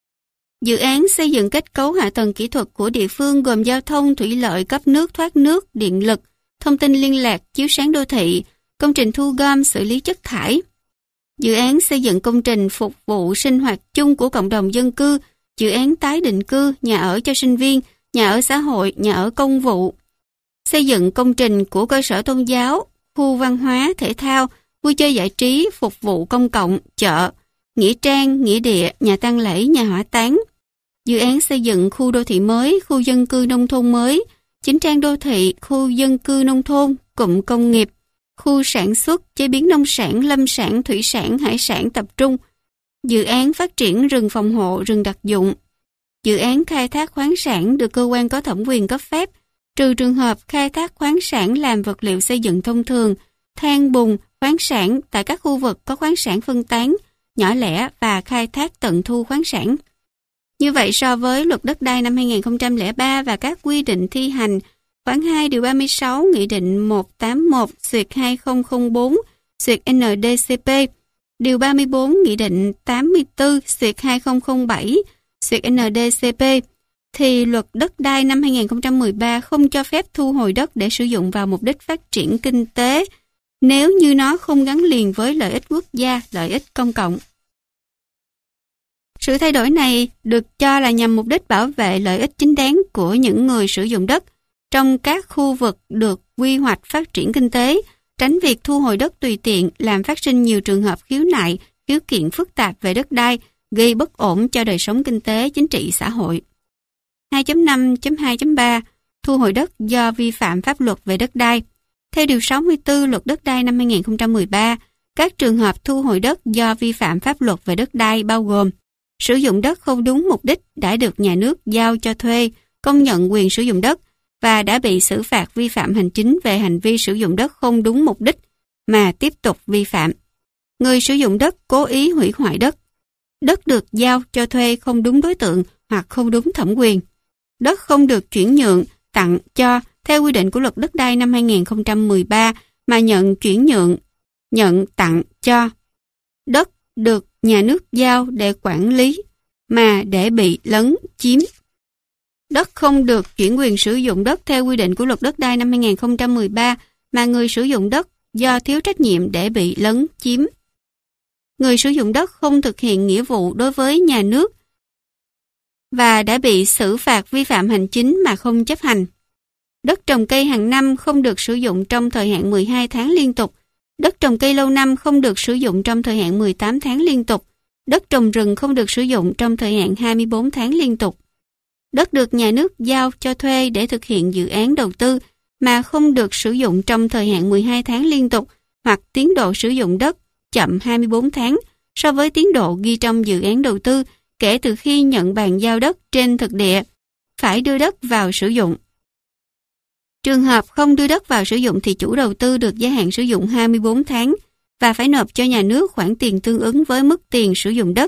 Dự án xây dựng kết cấu hạ tầng kỹ thuật của địa phương gồm giao thông, thủy lợi, cấp nước, thoát nước, điện lực, thông tin liên lạc, chiếu sáng đô thị, công trình thu gom, xử lý chất thải. Dự án xây dựng công trình phục vụ sinh hoạt chung của cộng đồng dân cư, dự án tái định cư, nhà ở cho sinh viên, nhà ở xã hội, nhà ở công vụ. Xây dựng công trình của cơ sở tôn giáo, khu văn hóa, thể thao, vui chơi giải trí, phục vụ công cộng, chợ, nghĩa trang, nghĩa địa, nhà tang lễ, nhà hỏa táng. Dự án xây dựng khu đô thị mới, khu dân cư nông thôn mới, chỉnh trang đô thị, khu dân cư nông thôn, cụm công nghiệp, khu sản xuất, chế biến nông sản, lâm sản, thủy sản, hải sản tập trung. Dự án phát triển rừng phòng hộ, rừng đặc dụng. Dự án khai thác khoáng sản được cơ quan có thẩm quyền cấp phép, trừ trường hợp khai thác khoáng sản làm vật liệu xây dựng thông thường, than bùn, khoáng sản tại các khu vực có khoáng sản phân tán, nhỏ lẻ và khai thác tận thu khoáng sản. Như vậy, so với Luật Đất đai năm 2003 và các quy định thi hành, khoản 2 điều 36 Nghị định 181/2004/NDCP, điều 34 Nghị định 84/2007/NDCP, thì Luật Đất đai năm 2013 không cho phép thu hồi đất để sử dụng vào mục đích phát triển kinh tế nếu như nó không gắn liền với lợi ích quốc gia, lợi ích công cộng. Sự thay đổi này được cho là nhằm mục đích bảo vệ lợi ích chính đáng của những người sử dụng đất trong các khu vực được quy hoạch phát triển kinh tế, tránh việc thu hồi đất tùy tiện làm phát sinh nhiều trường hợp khiếu nại, khiếu kiện phức tạp về đất đai, gây bất ổn cho đời sống kinh tế, chính trị, xã hội. 2.5.2.3 Thu hồi đất do vi phạm pháp luật về đất đai. Theo Điều 64 Luật Đất đai năm 2013, các trường hợp thu hồi đất do vi phạm pháp luật về đất đai bao gồm sử dụng đất không đúng mục đích đã được nhà nước giao cho thuê, công nhận quyền sử dụng đất và đã bị xử phạt vi phạm hành chính về hành vi sử dụng đất không đúng mục đích mà tiếp tục vi phạm. Người sử dụng đất cố ý hủy hoại đất. Đất được giao cho thuê không đúng đối tượng hoặc không đúng thẩm quyền. Đất không được chuyển nhượng, tặng cho theo quy định của Luật Đất đai năm 2013 mà nhận chuyển nhượng, nhận tặng cho. Đất được nhà nước giao để quản lý mà để bị lấn chiếm. Đất không được chuyển quyền sử dụng đất theo quy định của Luật Đất đai năm 2013 mà người sử dụng đất do thiếu trách nhiệm để bị lấn chiếm. Người sử dụng đất không thực hiện nghĩa vụ đối với nhà nước và đã bị xử phạt vi phạm hành chính mà không chấp hành. Đất trồng cây hàng năm không được sử dụng trong thời hạn 12 tháng liên tục. Đất trồng cây lâu năm không được sử dụng trong thời hạn 18 tháng liên tục. Đất trồng rừng không được sử dụng trong thời hạn 24 tháng liên tục. Đất được nhà nước giao cho thuê để thực hiện dự án đầu tư mà không được sử dụng trong thời hạn 12 tháng liên tục hoặc tiến độ sử dụng đất chậm 24 tháng so với tiến độ ghi trong dự án đầu tư kể từ khi nhận bàn giao đất trên thực địa, phải đưa đất vào sử dụng. Trường hợp không đưa đất vào sử dụng thì chủ đầu tư được gia hạn sử dụng 24 tháng và phải nộp cho nhà nước khoản tiền tương ứng với mức tiền sử dụng đất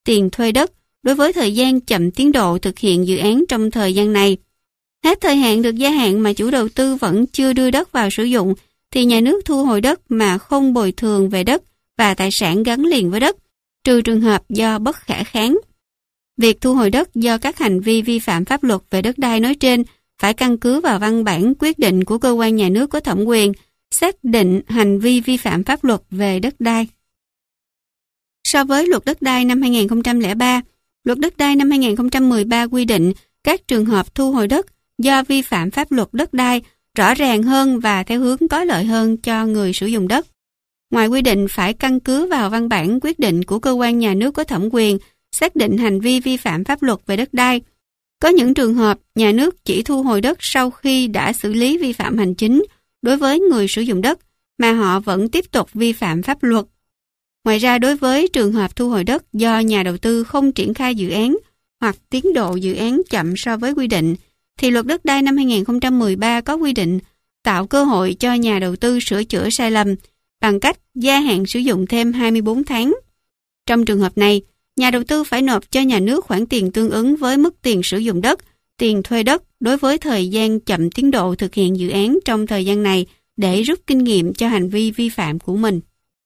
tiền thuê đất đối với thời gian chậm tiến độ thực hiện dự án trong thời gian này. Hết thời hạn được gia hạn mà chủ đầu tư vẫn chưa đưa đất vào sử dụng, thì nhà nước thu hồi đất mà không bồi thường về đất và tài sản gắn liền với đất, trừ trường hợp do bất khả kháng. Việc thu hồi đất do các hành vi vi phạm pháp luật về đất đai nói trên phải căn cứ vào văn bản quyết định của cơ quan nhà nước có thẩm quyền xác định hành vi vi phạm pháp luật về đất đai. So với luật đất đai năm 2003, luật đất đai năm 2013 quy định các trường hợp thu hồi đất do vi phạm pháp luật đất đai rõ ràng hơn và theo hướng có lợi hơn cho người sử dụng đất. Ngoài quy định phải căn cứ vào văn bản quyết định của cơ quan nhà nước có thẩm quyền xác định hành vi vi phạm pháp luật về đất đai, có những trường hợp nhà nước chỉ thu hồi đất sau khi đã xử lý vi phạm hành chính đối với người sử dụng đất mà họ vẫn tiếp tục vi phạm pháp luật. Ngoài ra, đối với trường hợp thu hồi đất do nhà đầu tư không triển khai dự án hoặc tiến độ dự án chậm so với quy định, thì luật đất đai năm 2013 có quy định tạo cơ hội cho nhà đầu tư sửa chữa sai lầm bằng cách gia hạn sử dụng thêm 24 tháng. Trong trường hợp này, nhà đầu tư phải nộp cho nhà nước khoản tiền tương ứng với mức tiền sử dụng đất, tiền thuê đất đối với thời gian chậm tiến độ thực hiện dự án trong thời gian này để rút kinh nghiệm cho hành vi vi phạm của mình.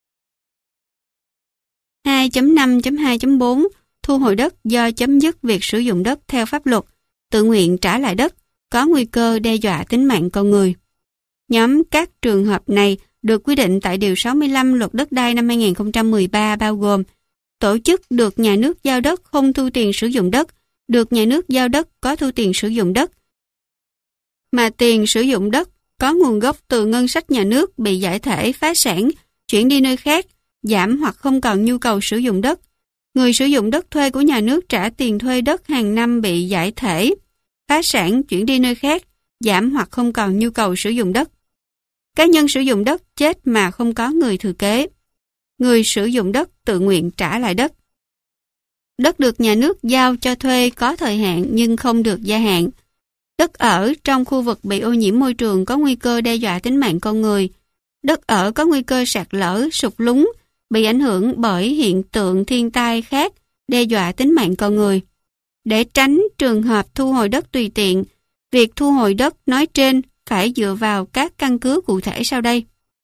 2.5.2.4 Thu hồi đất do chấm dứt việc sử dụng đất theo pháp luật, tự nguyện trả lại đất, có nguy cơ đe dọa tính mạng con người. Nhóm các trường hợp này được quy định tại Điều 65 Luật Đất đai năm 2013 bao gồm tổ chức được nhà nước giao đất không thu tiền sử dụng đất, được nhà nước giao đất có thu tiền sử dụng đất, mà tiền sử dụng đất có nguồn gốc từ ngân sách nhà nước bị giải thể, phá sản, chuyển đi nơi khác, giảm hoặc không còn nhu cầu sử dụng đất. Người sử dụng đất thuê của nhà nước trả tiền thuê đất hàng năm bị giải thể, phá sản, chuyển đi nơi khác, giảm hoặc không còn nhu cầu sử dụng đất. Cá nhân sử dụng đất chết mà không có người thừa kế. Người sử dụng đất tự nguyện trả lại đất. Đất được nhà nước giao cho thuê có thời hạn nhưng không được gia hạn. Đất ở trong khu vực bị ô nhiễm môi trường có nguy cơ đe dọa tính mạng con người. Đất ở có nguy cơ sạt lở, sụt lún, bị ảnh hưởng bởi hiện tượng thiên tai khác, đe dọa tính mạng con người. Để tránh trường hợp thu hồi đất tùy tiện, việc thu hồi đất nói trên phải dựa vào các căn cứ cụ thể sau đây.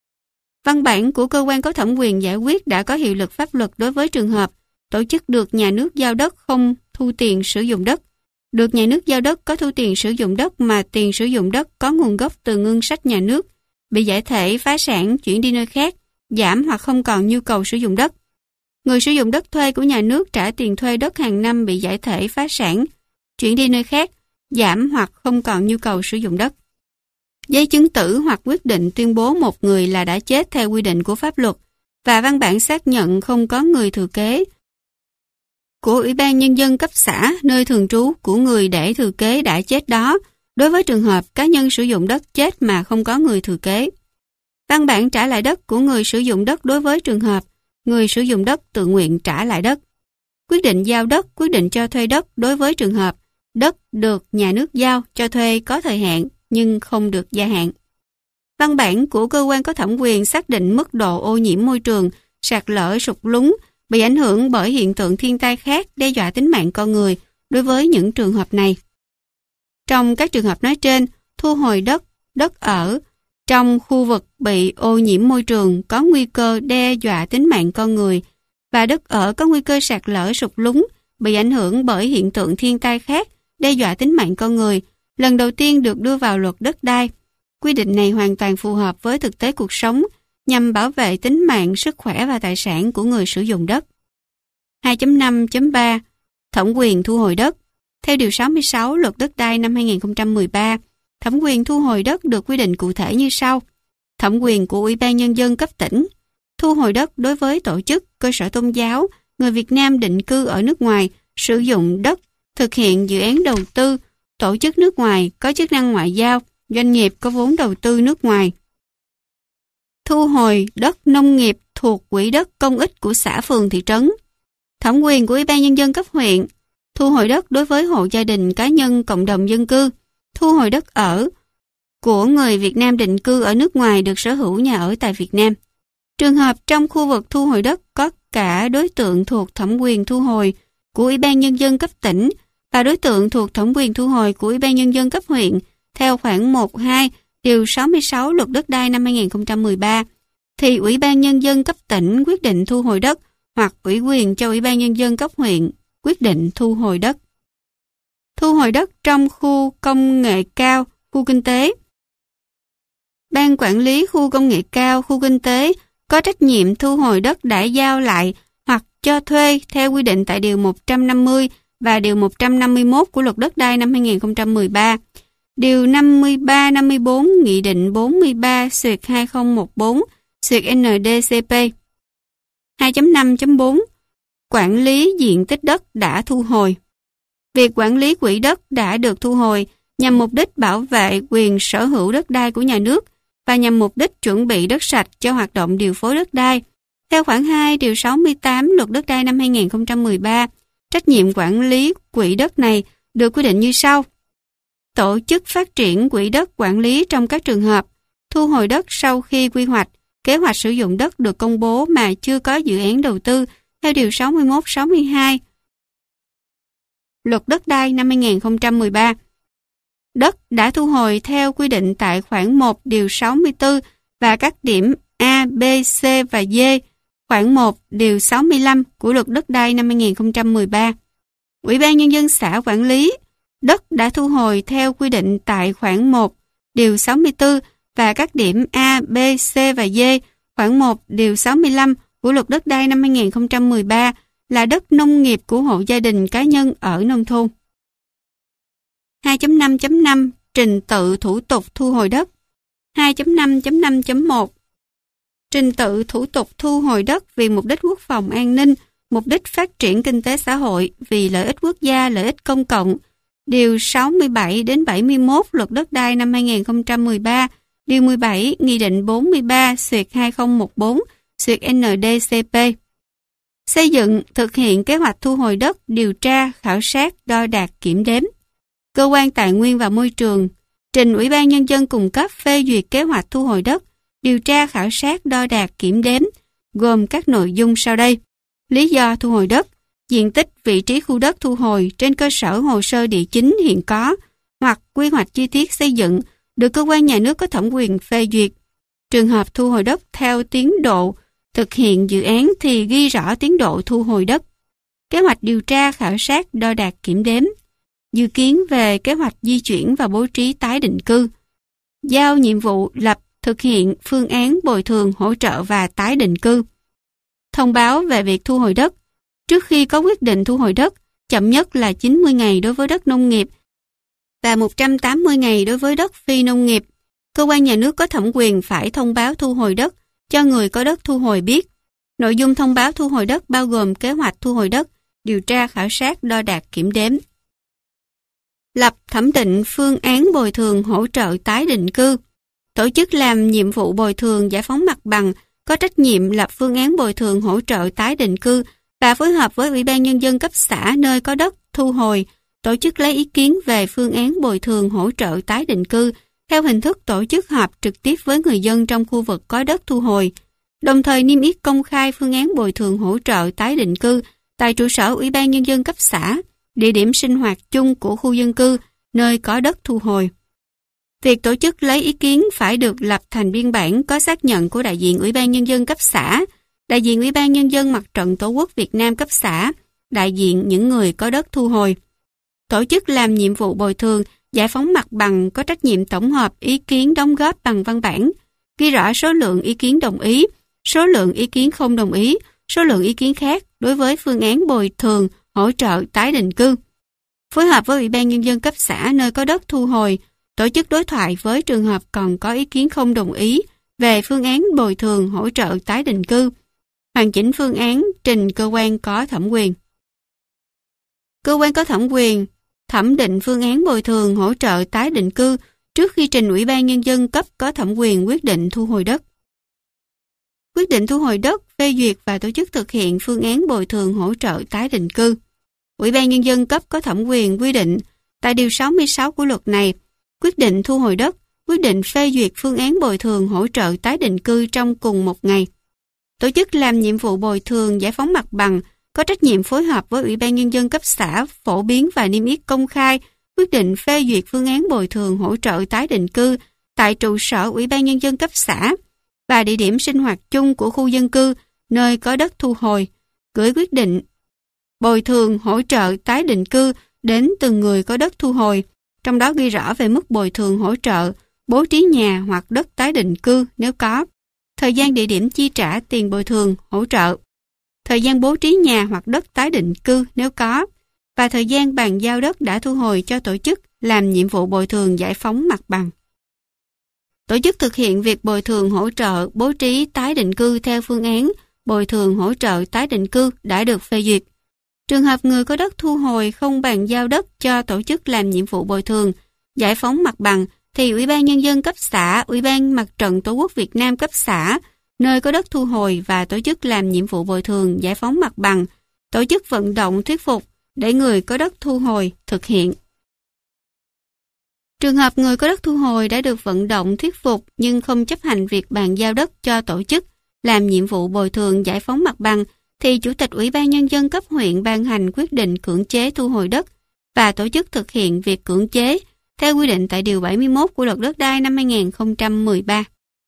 Văn bản của cơ quan có thẩm quyền giải quyết đã có hiệu lực pháp luật đối với trường hợp tổ chức được nhà nước giao đất không thu tiền sử dụng đất, được nhà nước giao đất có thu tiền sử dụng đất mà tiền sử dụng đất có nguồn gốc từ ngân sách nhà nước, bị giải thể, phá sản, chuyển đi nơi khác, giảm hoặc không còn nhu cầu sử dụng đất. Người sử dụng đất thuê của nhà nước trả tiền thuê đất hàng năm bị giải thể, phá sản, chuyển đi nơi khác, giảm hoặc không còn nhu cầu sử dụng đất. Giấy chứng tử hoặc quyết định tuyên bố một người là đã chết theo quy định của pháp luật và văn bản xác nhận không có người thừa kế của Ủy ban Nhân dân cấp xã nơi thường trú của người để thừa kế đã chết đó đối với trường hợp cá nhân sử dụng đất chết mà không có người thừa kế. Văn bản trả lại đất của người sử dụng đất đối với trường hợp người sử dụng đất tự nguyện trả lại đất. Quyết định giao đất, quyết định cho thuê đất đối với trường hợp đất được nhà nước giao cho thuê có thời hạn nhưng không được gia hạn. Văn bản của cơ quan có thẩm quyền xác định mức độ ô nhiễm môi trường, sạt lở, sụt lún, bị ảnh hưởng bởi hiện tượng thiên tai khác đe dọa tính mạng con người đối với những trường hợp này. Trong các trường hợp nói trên, thu hồi đất, đất ở trong khu vực bị ô nhiễm môi trường có nguy cơ đe dọa tính mạng con người và đất ở có nguy cơ sạt lở, sụt lún, bị ảnh hưởng bởi hiện tượng thiên tai khác đe dọa tính mạng con người, lần đầu tiên được đưa vào luật đất đai. Quy định này hoàn toàn phù hợp với thực tế cuộc sống nhằm bảo vệ tính mạng, sức khỏe và tài sản của người sử dụng đất. 2.5.3 Thẩm quyền thu hồi đất. Theo Điều 66 Luật Đất đai năm 2013, thẩm quyền thu hồi đất được quy định cụ thể như sau. Thẩm quyền của Ủy ban Nhân dân cấp tỉnh. Thu hồi đất đối với tổ chức, cơ sở tôn giáo, người Việt Nam định cư ở nước ngoài, sử dụng đất, thực hiện dự án đầu tư, tổ chức nước ngoài có chức năng ngoại giao, doanh nghiệp có vốn đầu tư nước ngoài. Thu hồi đất nông nghiệp thuộc quỹ đất công ích của xã phường thị trấn. Thẩm quyền của Ủy ban Nhân dân cấp huyện. Thu hồi đất đối với hộ gia đình, cá nhân, cộng đồng dân cư. Thu hồi đất ở của người Việt Nam định cư ở nước ngoài được sở hữu nhà ở tại Việt Nam. Trường hợp trong khu vực thu hồi đất có cả đối tượng thuộc thẩm quyền thu hồi của Ủy ban Nhân dân cấp tỉnh và đối tượng thuộc thẩm quyền thu hồi của Ủy ban Nhân dân cấp huyện theo khoản 1.2 điều 66 Luật Đất đai năm 2013, thì Ủy ban Nhân dân cấp tỉnh quyết định thu hồi đất hoặc ủy quyền cho Ủy ban Nhân dân cấp huyện quyết định thu hồi đất. Thu hồi đất trong khu công nghệ cao, khu kinh tế. Ban quản lý khu công nghệ cao, khu kinh tế có trách nhiệm thu hồi đất đã giao lại hoặc cho thuê theo quy định tại Điều 150 và Điều 151 của Luật Đất đai năm 2013, Điều 53-54 Nghị định 43/2014/ND-CP. 2.5.4 Quản lý diện tích đất đã thu hồi. Việc quản lý quỹ đất đã được thu hồi nhằm mục đích bảo vệ quyền sở hữu đất đai của nhà nước và nhằm mục đích chuẩn bị đất sạch cho hoạt động điều phối đất đai. Theo khoản 2 điều 68 Luật Đất đai năm 2013, trách nhiệm quản lý quỹ đất này được quy định như sau. Tổ chức phát triển quỹ đất quản lý trong các trường hợp thu hồi đất sau khi quy hoạch, kế hoạch sử dụng đất được công bố mà chưa có dự án đầu tư theo điều 61-62 Luật Đất đai năm 2013. Đất đã thu hồi theo quy định tại khoản 1 điều 64 và các điểm A, B, C và D, khoản 1 điều 65 của Luật Đất đai năm 2013. Ủy ban Nhân dân xã quản lý đất đã thu hồi theo quy định tại khoản 1 điều 64 và các điểm A, B, C và D, khoản 1 điều 65 của Luật Đất đai năm 2013 là đất nông nghiệp của hộ gia đình cá nhân ở nông thôn. 2.5.5 Trình tự thủ tục thu hồi đất. 2.5.5.1 Trình tự thủ tục thu hồi đất vì mục đích quốc phòng an ninh, mục đích phát triển kinh tế xã hội, vì lợi ích quốc gia, lợi ích công cộng. Điều 67 đến 71 Luật Đất đai năm 2013, Điều 17 Nghị định 43/2014/ND-CP. Xây dựng, thực hiện kế hoạch thu hồi đất, điều tra, khảo sát, đo đạc, kiểm đếm. Cơ quan Tài nguyên và Môi trường trình Ủy ban Nhân dân cung cấp phê duyệt kế hoạch thu hồi đất, điều tra, khảo sát, đo đạc, kiểm đếm, gồm các nội dung sau đây. Lý do thu hồi đất, diện tích, vị trí khu đất thu hồi trên cơ sở hồ sơ địa chính hiện có hoặc quy hoạch chi tiết xây dựng được cơ quan nhà nước có thẩm quyền phê duyệt. Trường hợp thu hồi đất theo tiến độ thực hiện dự án thì ghi rõ tiến độ thu hồi đất. Kế hoạch điều tra, khảo sát, đo đạc, kiểm đếm. Dự kiến về kế hoạch di chuyển và bố trí tái định cư. Giao nhiệm vụ lập, thực hiện phương án bồi thường, hỗ trợ và tái định cư. Thông báo về việc thu hồi đất. Trước khi có quyết định thu hồi đất, chậm nhất là 90 ngày đối với đất nông nghiệp và 180 ngày đối với đất phi nông nghiệp. Cơ quan nhà nước có thẩm quyền phải thông báo thu hồi đất cho người có đất thu hồi biết. Nội dung thông báo thu hồi đất bao gồm kế hoạch thu hồi đất, điều tra, khảo sát, đo đạc, kiểm đếm. Lập, thẩm định phương án bồi thường, hỗ trợ tái định cư. Tổ chức làm nhiệm vụ bồi thường, giải phóng mặt bằng có trách nhiệm lập phương án bồi thường, hỗ trợ tái định cư và phối hợp với Ủy ban Nhân dân cấp xã nơi có đất thu hồi, tổ chức lấy ý kiến về phương án bồi thường, hỗ trợ tái định cư theo hình thức tổ chức họp trực tiếp với người dân trong khu vực có đất thu hồi, đồng thời niêm yết công khai phương án bồi thường, hỗ trợ tái định cư tại trụ sở Ủy ban Nhân dân cấp xã, địa điểm sinh hoạt chung của khu dân cư nơi có đất thu hồi. Việc tổ chức lấy ý kiến phải được lập thành biên bản có xác nhận của đại diện Ủy ban Nhân dân cấp xã, đại diện Ủy ban Nhân dân Mặt trận Tổ quốc Việt Nam cấp xã, đại diện những người có đất thu hồi. Tổ chức làm nhiệm vụ bồi thường, giải phóng mặt bằng có trách nhiệm tổng hợp ý kiến đóng góp bằng văn bản, ghi rõ số lượng ý kiến đồng ý, số lượng ý kiến không đồng ý, số lượng ý kiến khác đối với phương án bồi thường, hỗ trợ tái định cư. Phối hợp với Ủy ban Nhân dân cấp xã nơi có đất thu hồi, tổ chức đối thoại với trường hợp còn có ý kiến không đồng ý về phương án bồi thường, hỗ trợ tái định cư, hoàn chỉnh phương án trình cơ quan có thẩm quyền. Cơ quan có thẩm quyền thẩm định phương án bồi thường, hỗ trợ tái định cư trước khi trình Ủy ban Nhân dân cấp có thẩm quyền quyết định thu hồi đất. Quyết định thu hồi đất, phê duyệt và tổ chức thực hiện phương án bồi thường, hỗ trợ tái định cư. Ủy ban Nhân dân cấp có thẩm quyền quy định tại Điều 66 của luật này, quyết định thu hồi đất, quyết định phê duyệt phương án bồi thường, hỗ trợ tái định cư trong cùng một ngày. Tổ chức làm nhiệm vụ bồi thường giải phóng mặt bằng có trách nhiệm phối hợp với Ủy ban Nhân dân cấp xã phổ biến và niêm yết công khai quyết định phê duyệt phương án bồi thường hỗ trợ tái định cư tại trụ sở Ủy ban Nhân dân cấp xã và địa điểm sinh hoạt chung của khu dân cư nơi có đất thu hồi, gửi quyết định bồi thường hỗ trợ tái định cư đến từng người có đất thu hồi, trong đó ghi rõ về mức bồi thường hỗ trợ, bố trí nhà hoặc đất tái định cư nếu có, thời gian địa điểm chi trả tiền bồi thường hỗ trợ, thời gian bố trí nhà hoặc đất tái định cư nếu có, và thời gian bàn giao đất đã thu hồi cho tổ chức làm nhiệm vụ bồi thường giải phóng mặt bằng. Tổ chức thực hiện việc bồi thường hỗ trợ bố trí tái định cư theo phương án bồi thường hỗ trợ tái định cư đã được phê duyệt. Trường hợp người có đất thu hồi không bàn giao đất cho tổ chức làm nhiệm vụ bồi thường giải phóng mặt bằng thì Ủy ban Nhân dân cấp xã, Ủy ban Mặt trận Tổ quốc Việt Nam cấp xã nơi có đất thu hồi và tổ chức làm nhiệm vụ bồi thường giải phóng mặt bằng tổ chức vận động thuyết phục để người có đất thu hồi thực hiện. Trường hợp người có đất thu hồi đã được vận động thuyết phục nhưng không chấp hành việc bàn giao đất cho tổ chức làm nhiệm vụ bồi thường giải phóng mặt bằng thì Chủ tịch Ủy ban Nhân dân cấp huyện ban hành quyết định cưỡng chế thu hồi đất và tổ chức thực hiện việc cưỡng chế theo quy định tại Điều 71 của Luật Đất đai năm 2013.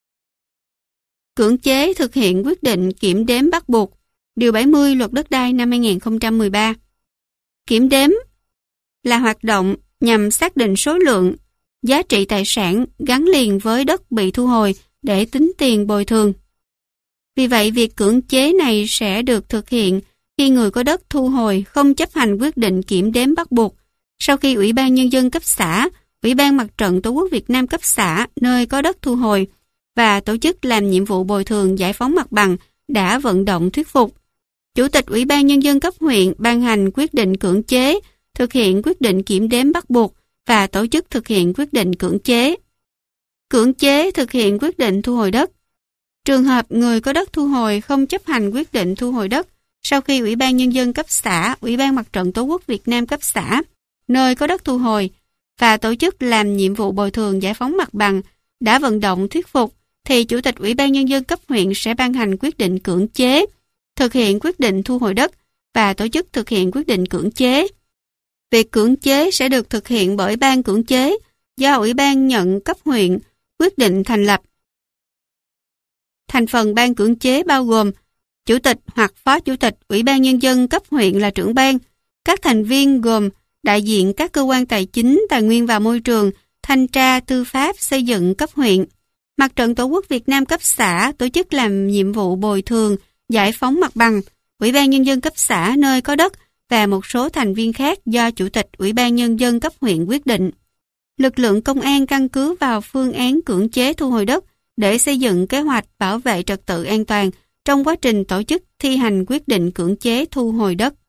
Cưỡng chế thực hiện quyết định kiểm đếm bắt buộc, Điều 70 Luật Đất đai năm 2013. Kiểm đếm là hoạt động nhằm xác định số lượng, giá trị tài sản gắn liền với đất bị thu hồi để tính tiền bồi thường. Vì vậy, việc cưỡng chế này sẽ được thực hiện khi người có đất thu hồi không chấp hành quyết định kiểm đếm bắt buộc, sau khi Ủy ban Nhân dân cấp xã, Ủy ban Mặt trận Tổ quốc Việt Nam cấp xã nơi có đất thu hồi và tổ chức làm nhiệm vụ bồi thường giải phóng mặt bằng đã vận động thuyết phục. Chủ tịch Ủy ban Nhân dân cấp huyện ban hành quyết định cưỡng chế, thực hiện quyết định kiểm đếm bắt buộc và tổ chức thực hiện quyết định cưỡng chế. Cưỡng chế thực hiện quyết định thu hồi đất. Trường hợp người có đất thu hồi không chấp hành quyết định thu hồi đất sau khi Ủy ban Nhân dân cấp xã, Ủy ban Mặt trận Tổ quốc Việt Nam cấp xã nơi có đất thu hồi và tổ chức làm nhiệm vụ bồi thường giải phóng mặt bằng đã vận động thuyết phục thì Chủ tịch Ủy ban Nhân dân cấp huyện sẽ ban hành quyết định cưỡng chế, thực hiện quyết định thu hồi đất và tổ chức thực hiện quyết định cưỡng chế. Việc cưỡng chế sẽ được thực hiện bởi ban cưỡng chế do Ủy ban nhận cấp huyện quyết định thành lập. Thành phần ban cưỡng chế bao gồm Chủ tịch hoặc Phó Chủ tịch Ủy ban Nhân dân cấp huyện là trưởng ban. Các thành viên gồm đại diện các cơ quan tài chính, tài nguyên và môi trường, thanh tra, tư pháp, xây dựng cấp huyện. Mặt trận Tổ quốc Việt Nam cấp xã tổ chức làm nhiệm vụ bồi thường, giải phóng mặt bằng, Ủy ban Nhân dân cấp xã nơi có đất và một số thành viên khác do Chủ tịch Ủy ban Nhân dân cấp huyện quyết định. Lực lượng công an căn cứ vào phương án cưỡng chế thu hồi đất để xây dựng kế hoạch bảo vệ trật tự an toàn trong quá trình tổ chức thi hành quyết định cưỡng chế thu hồi đất.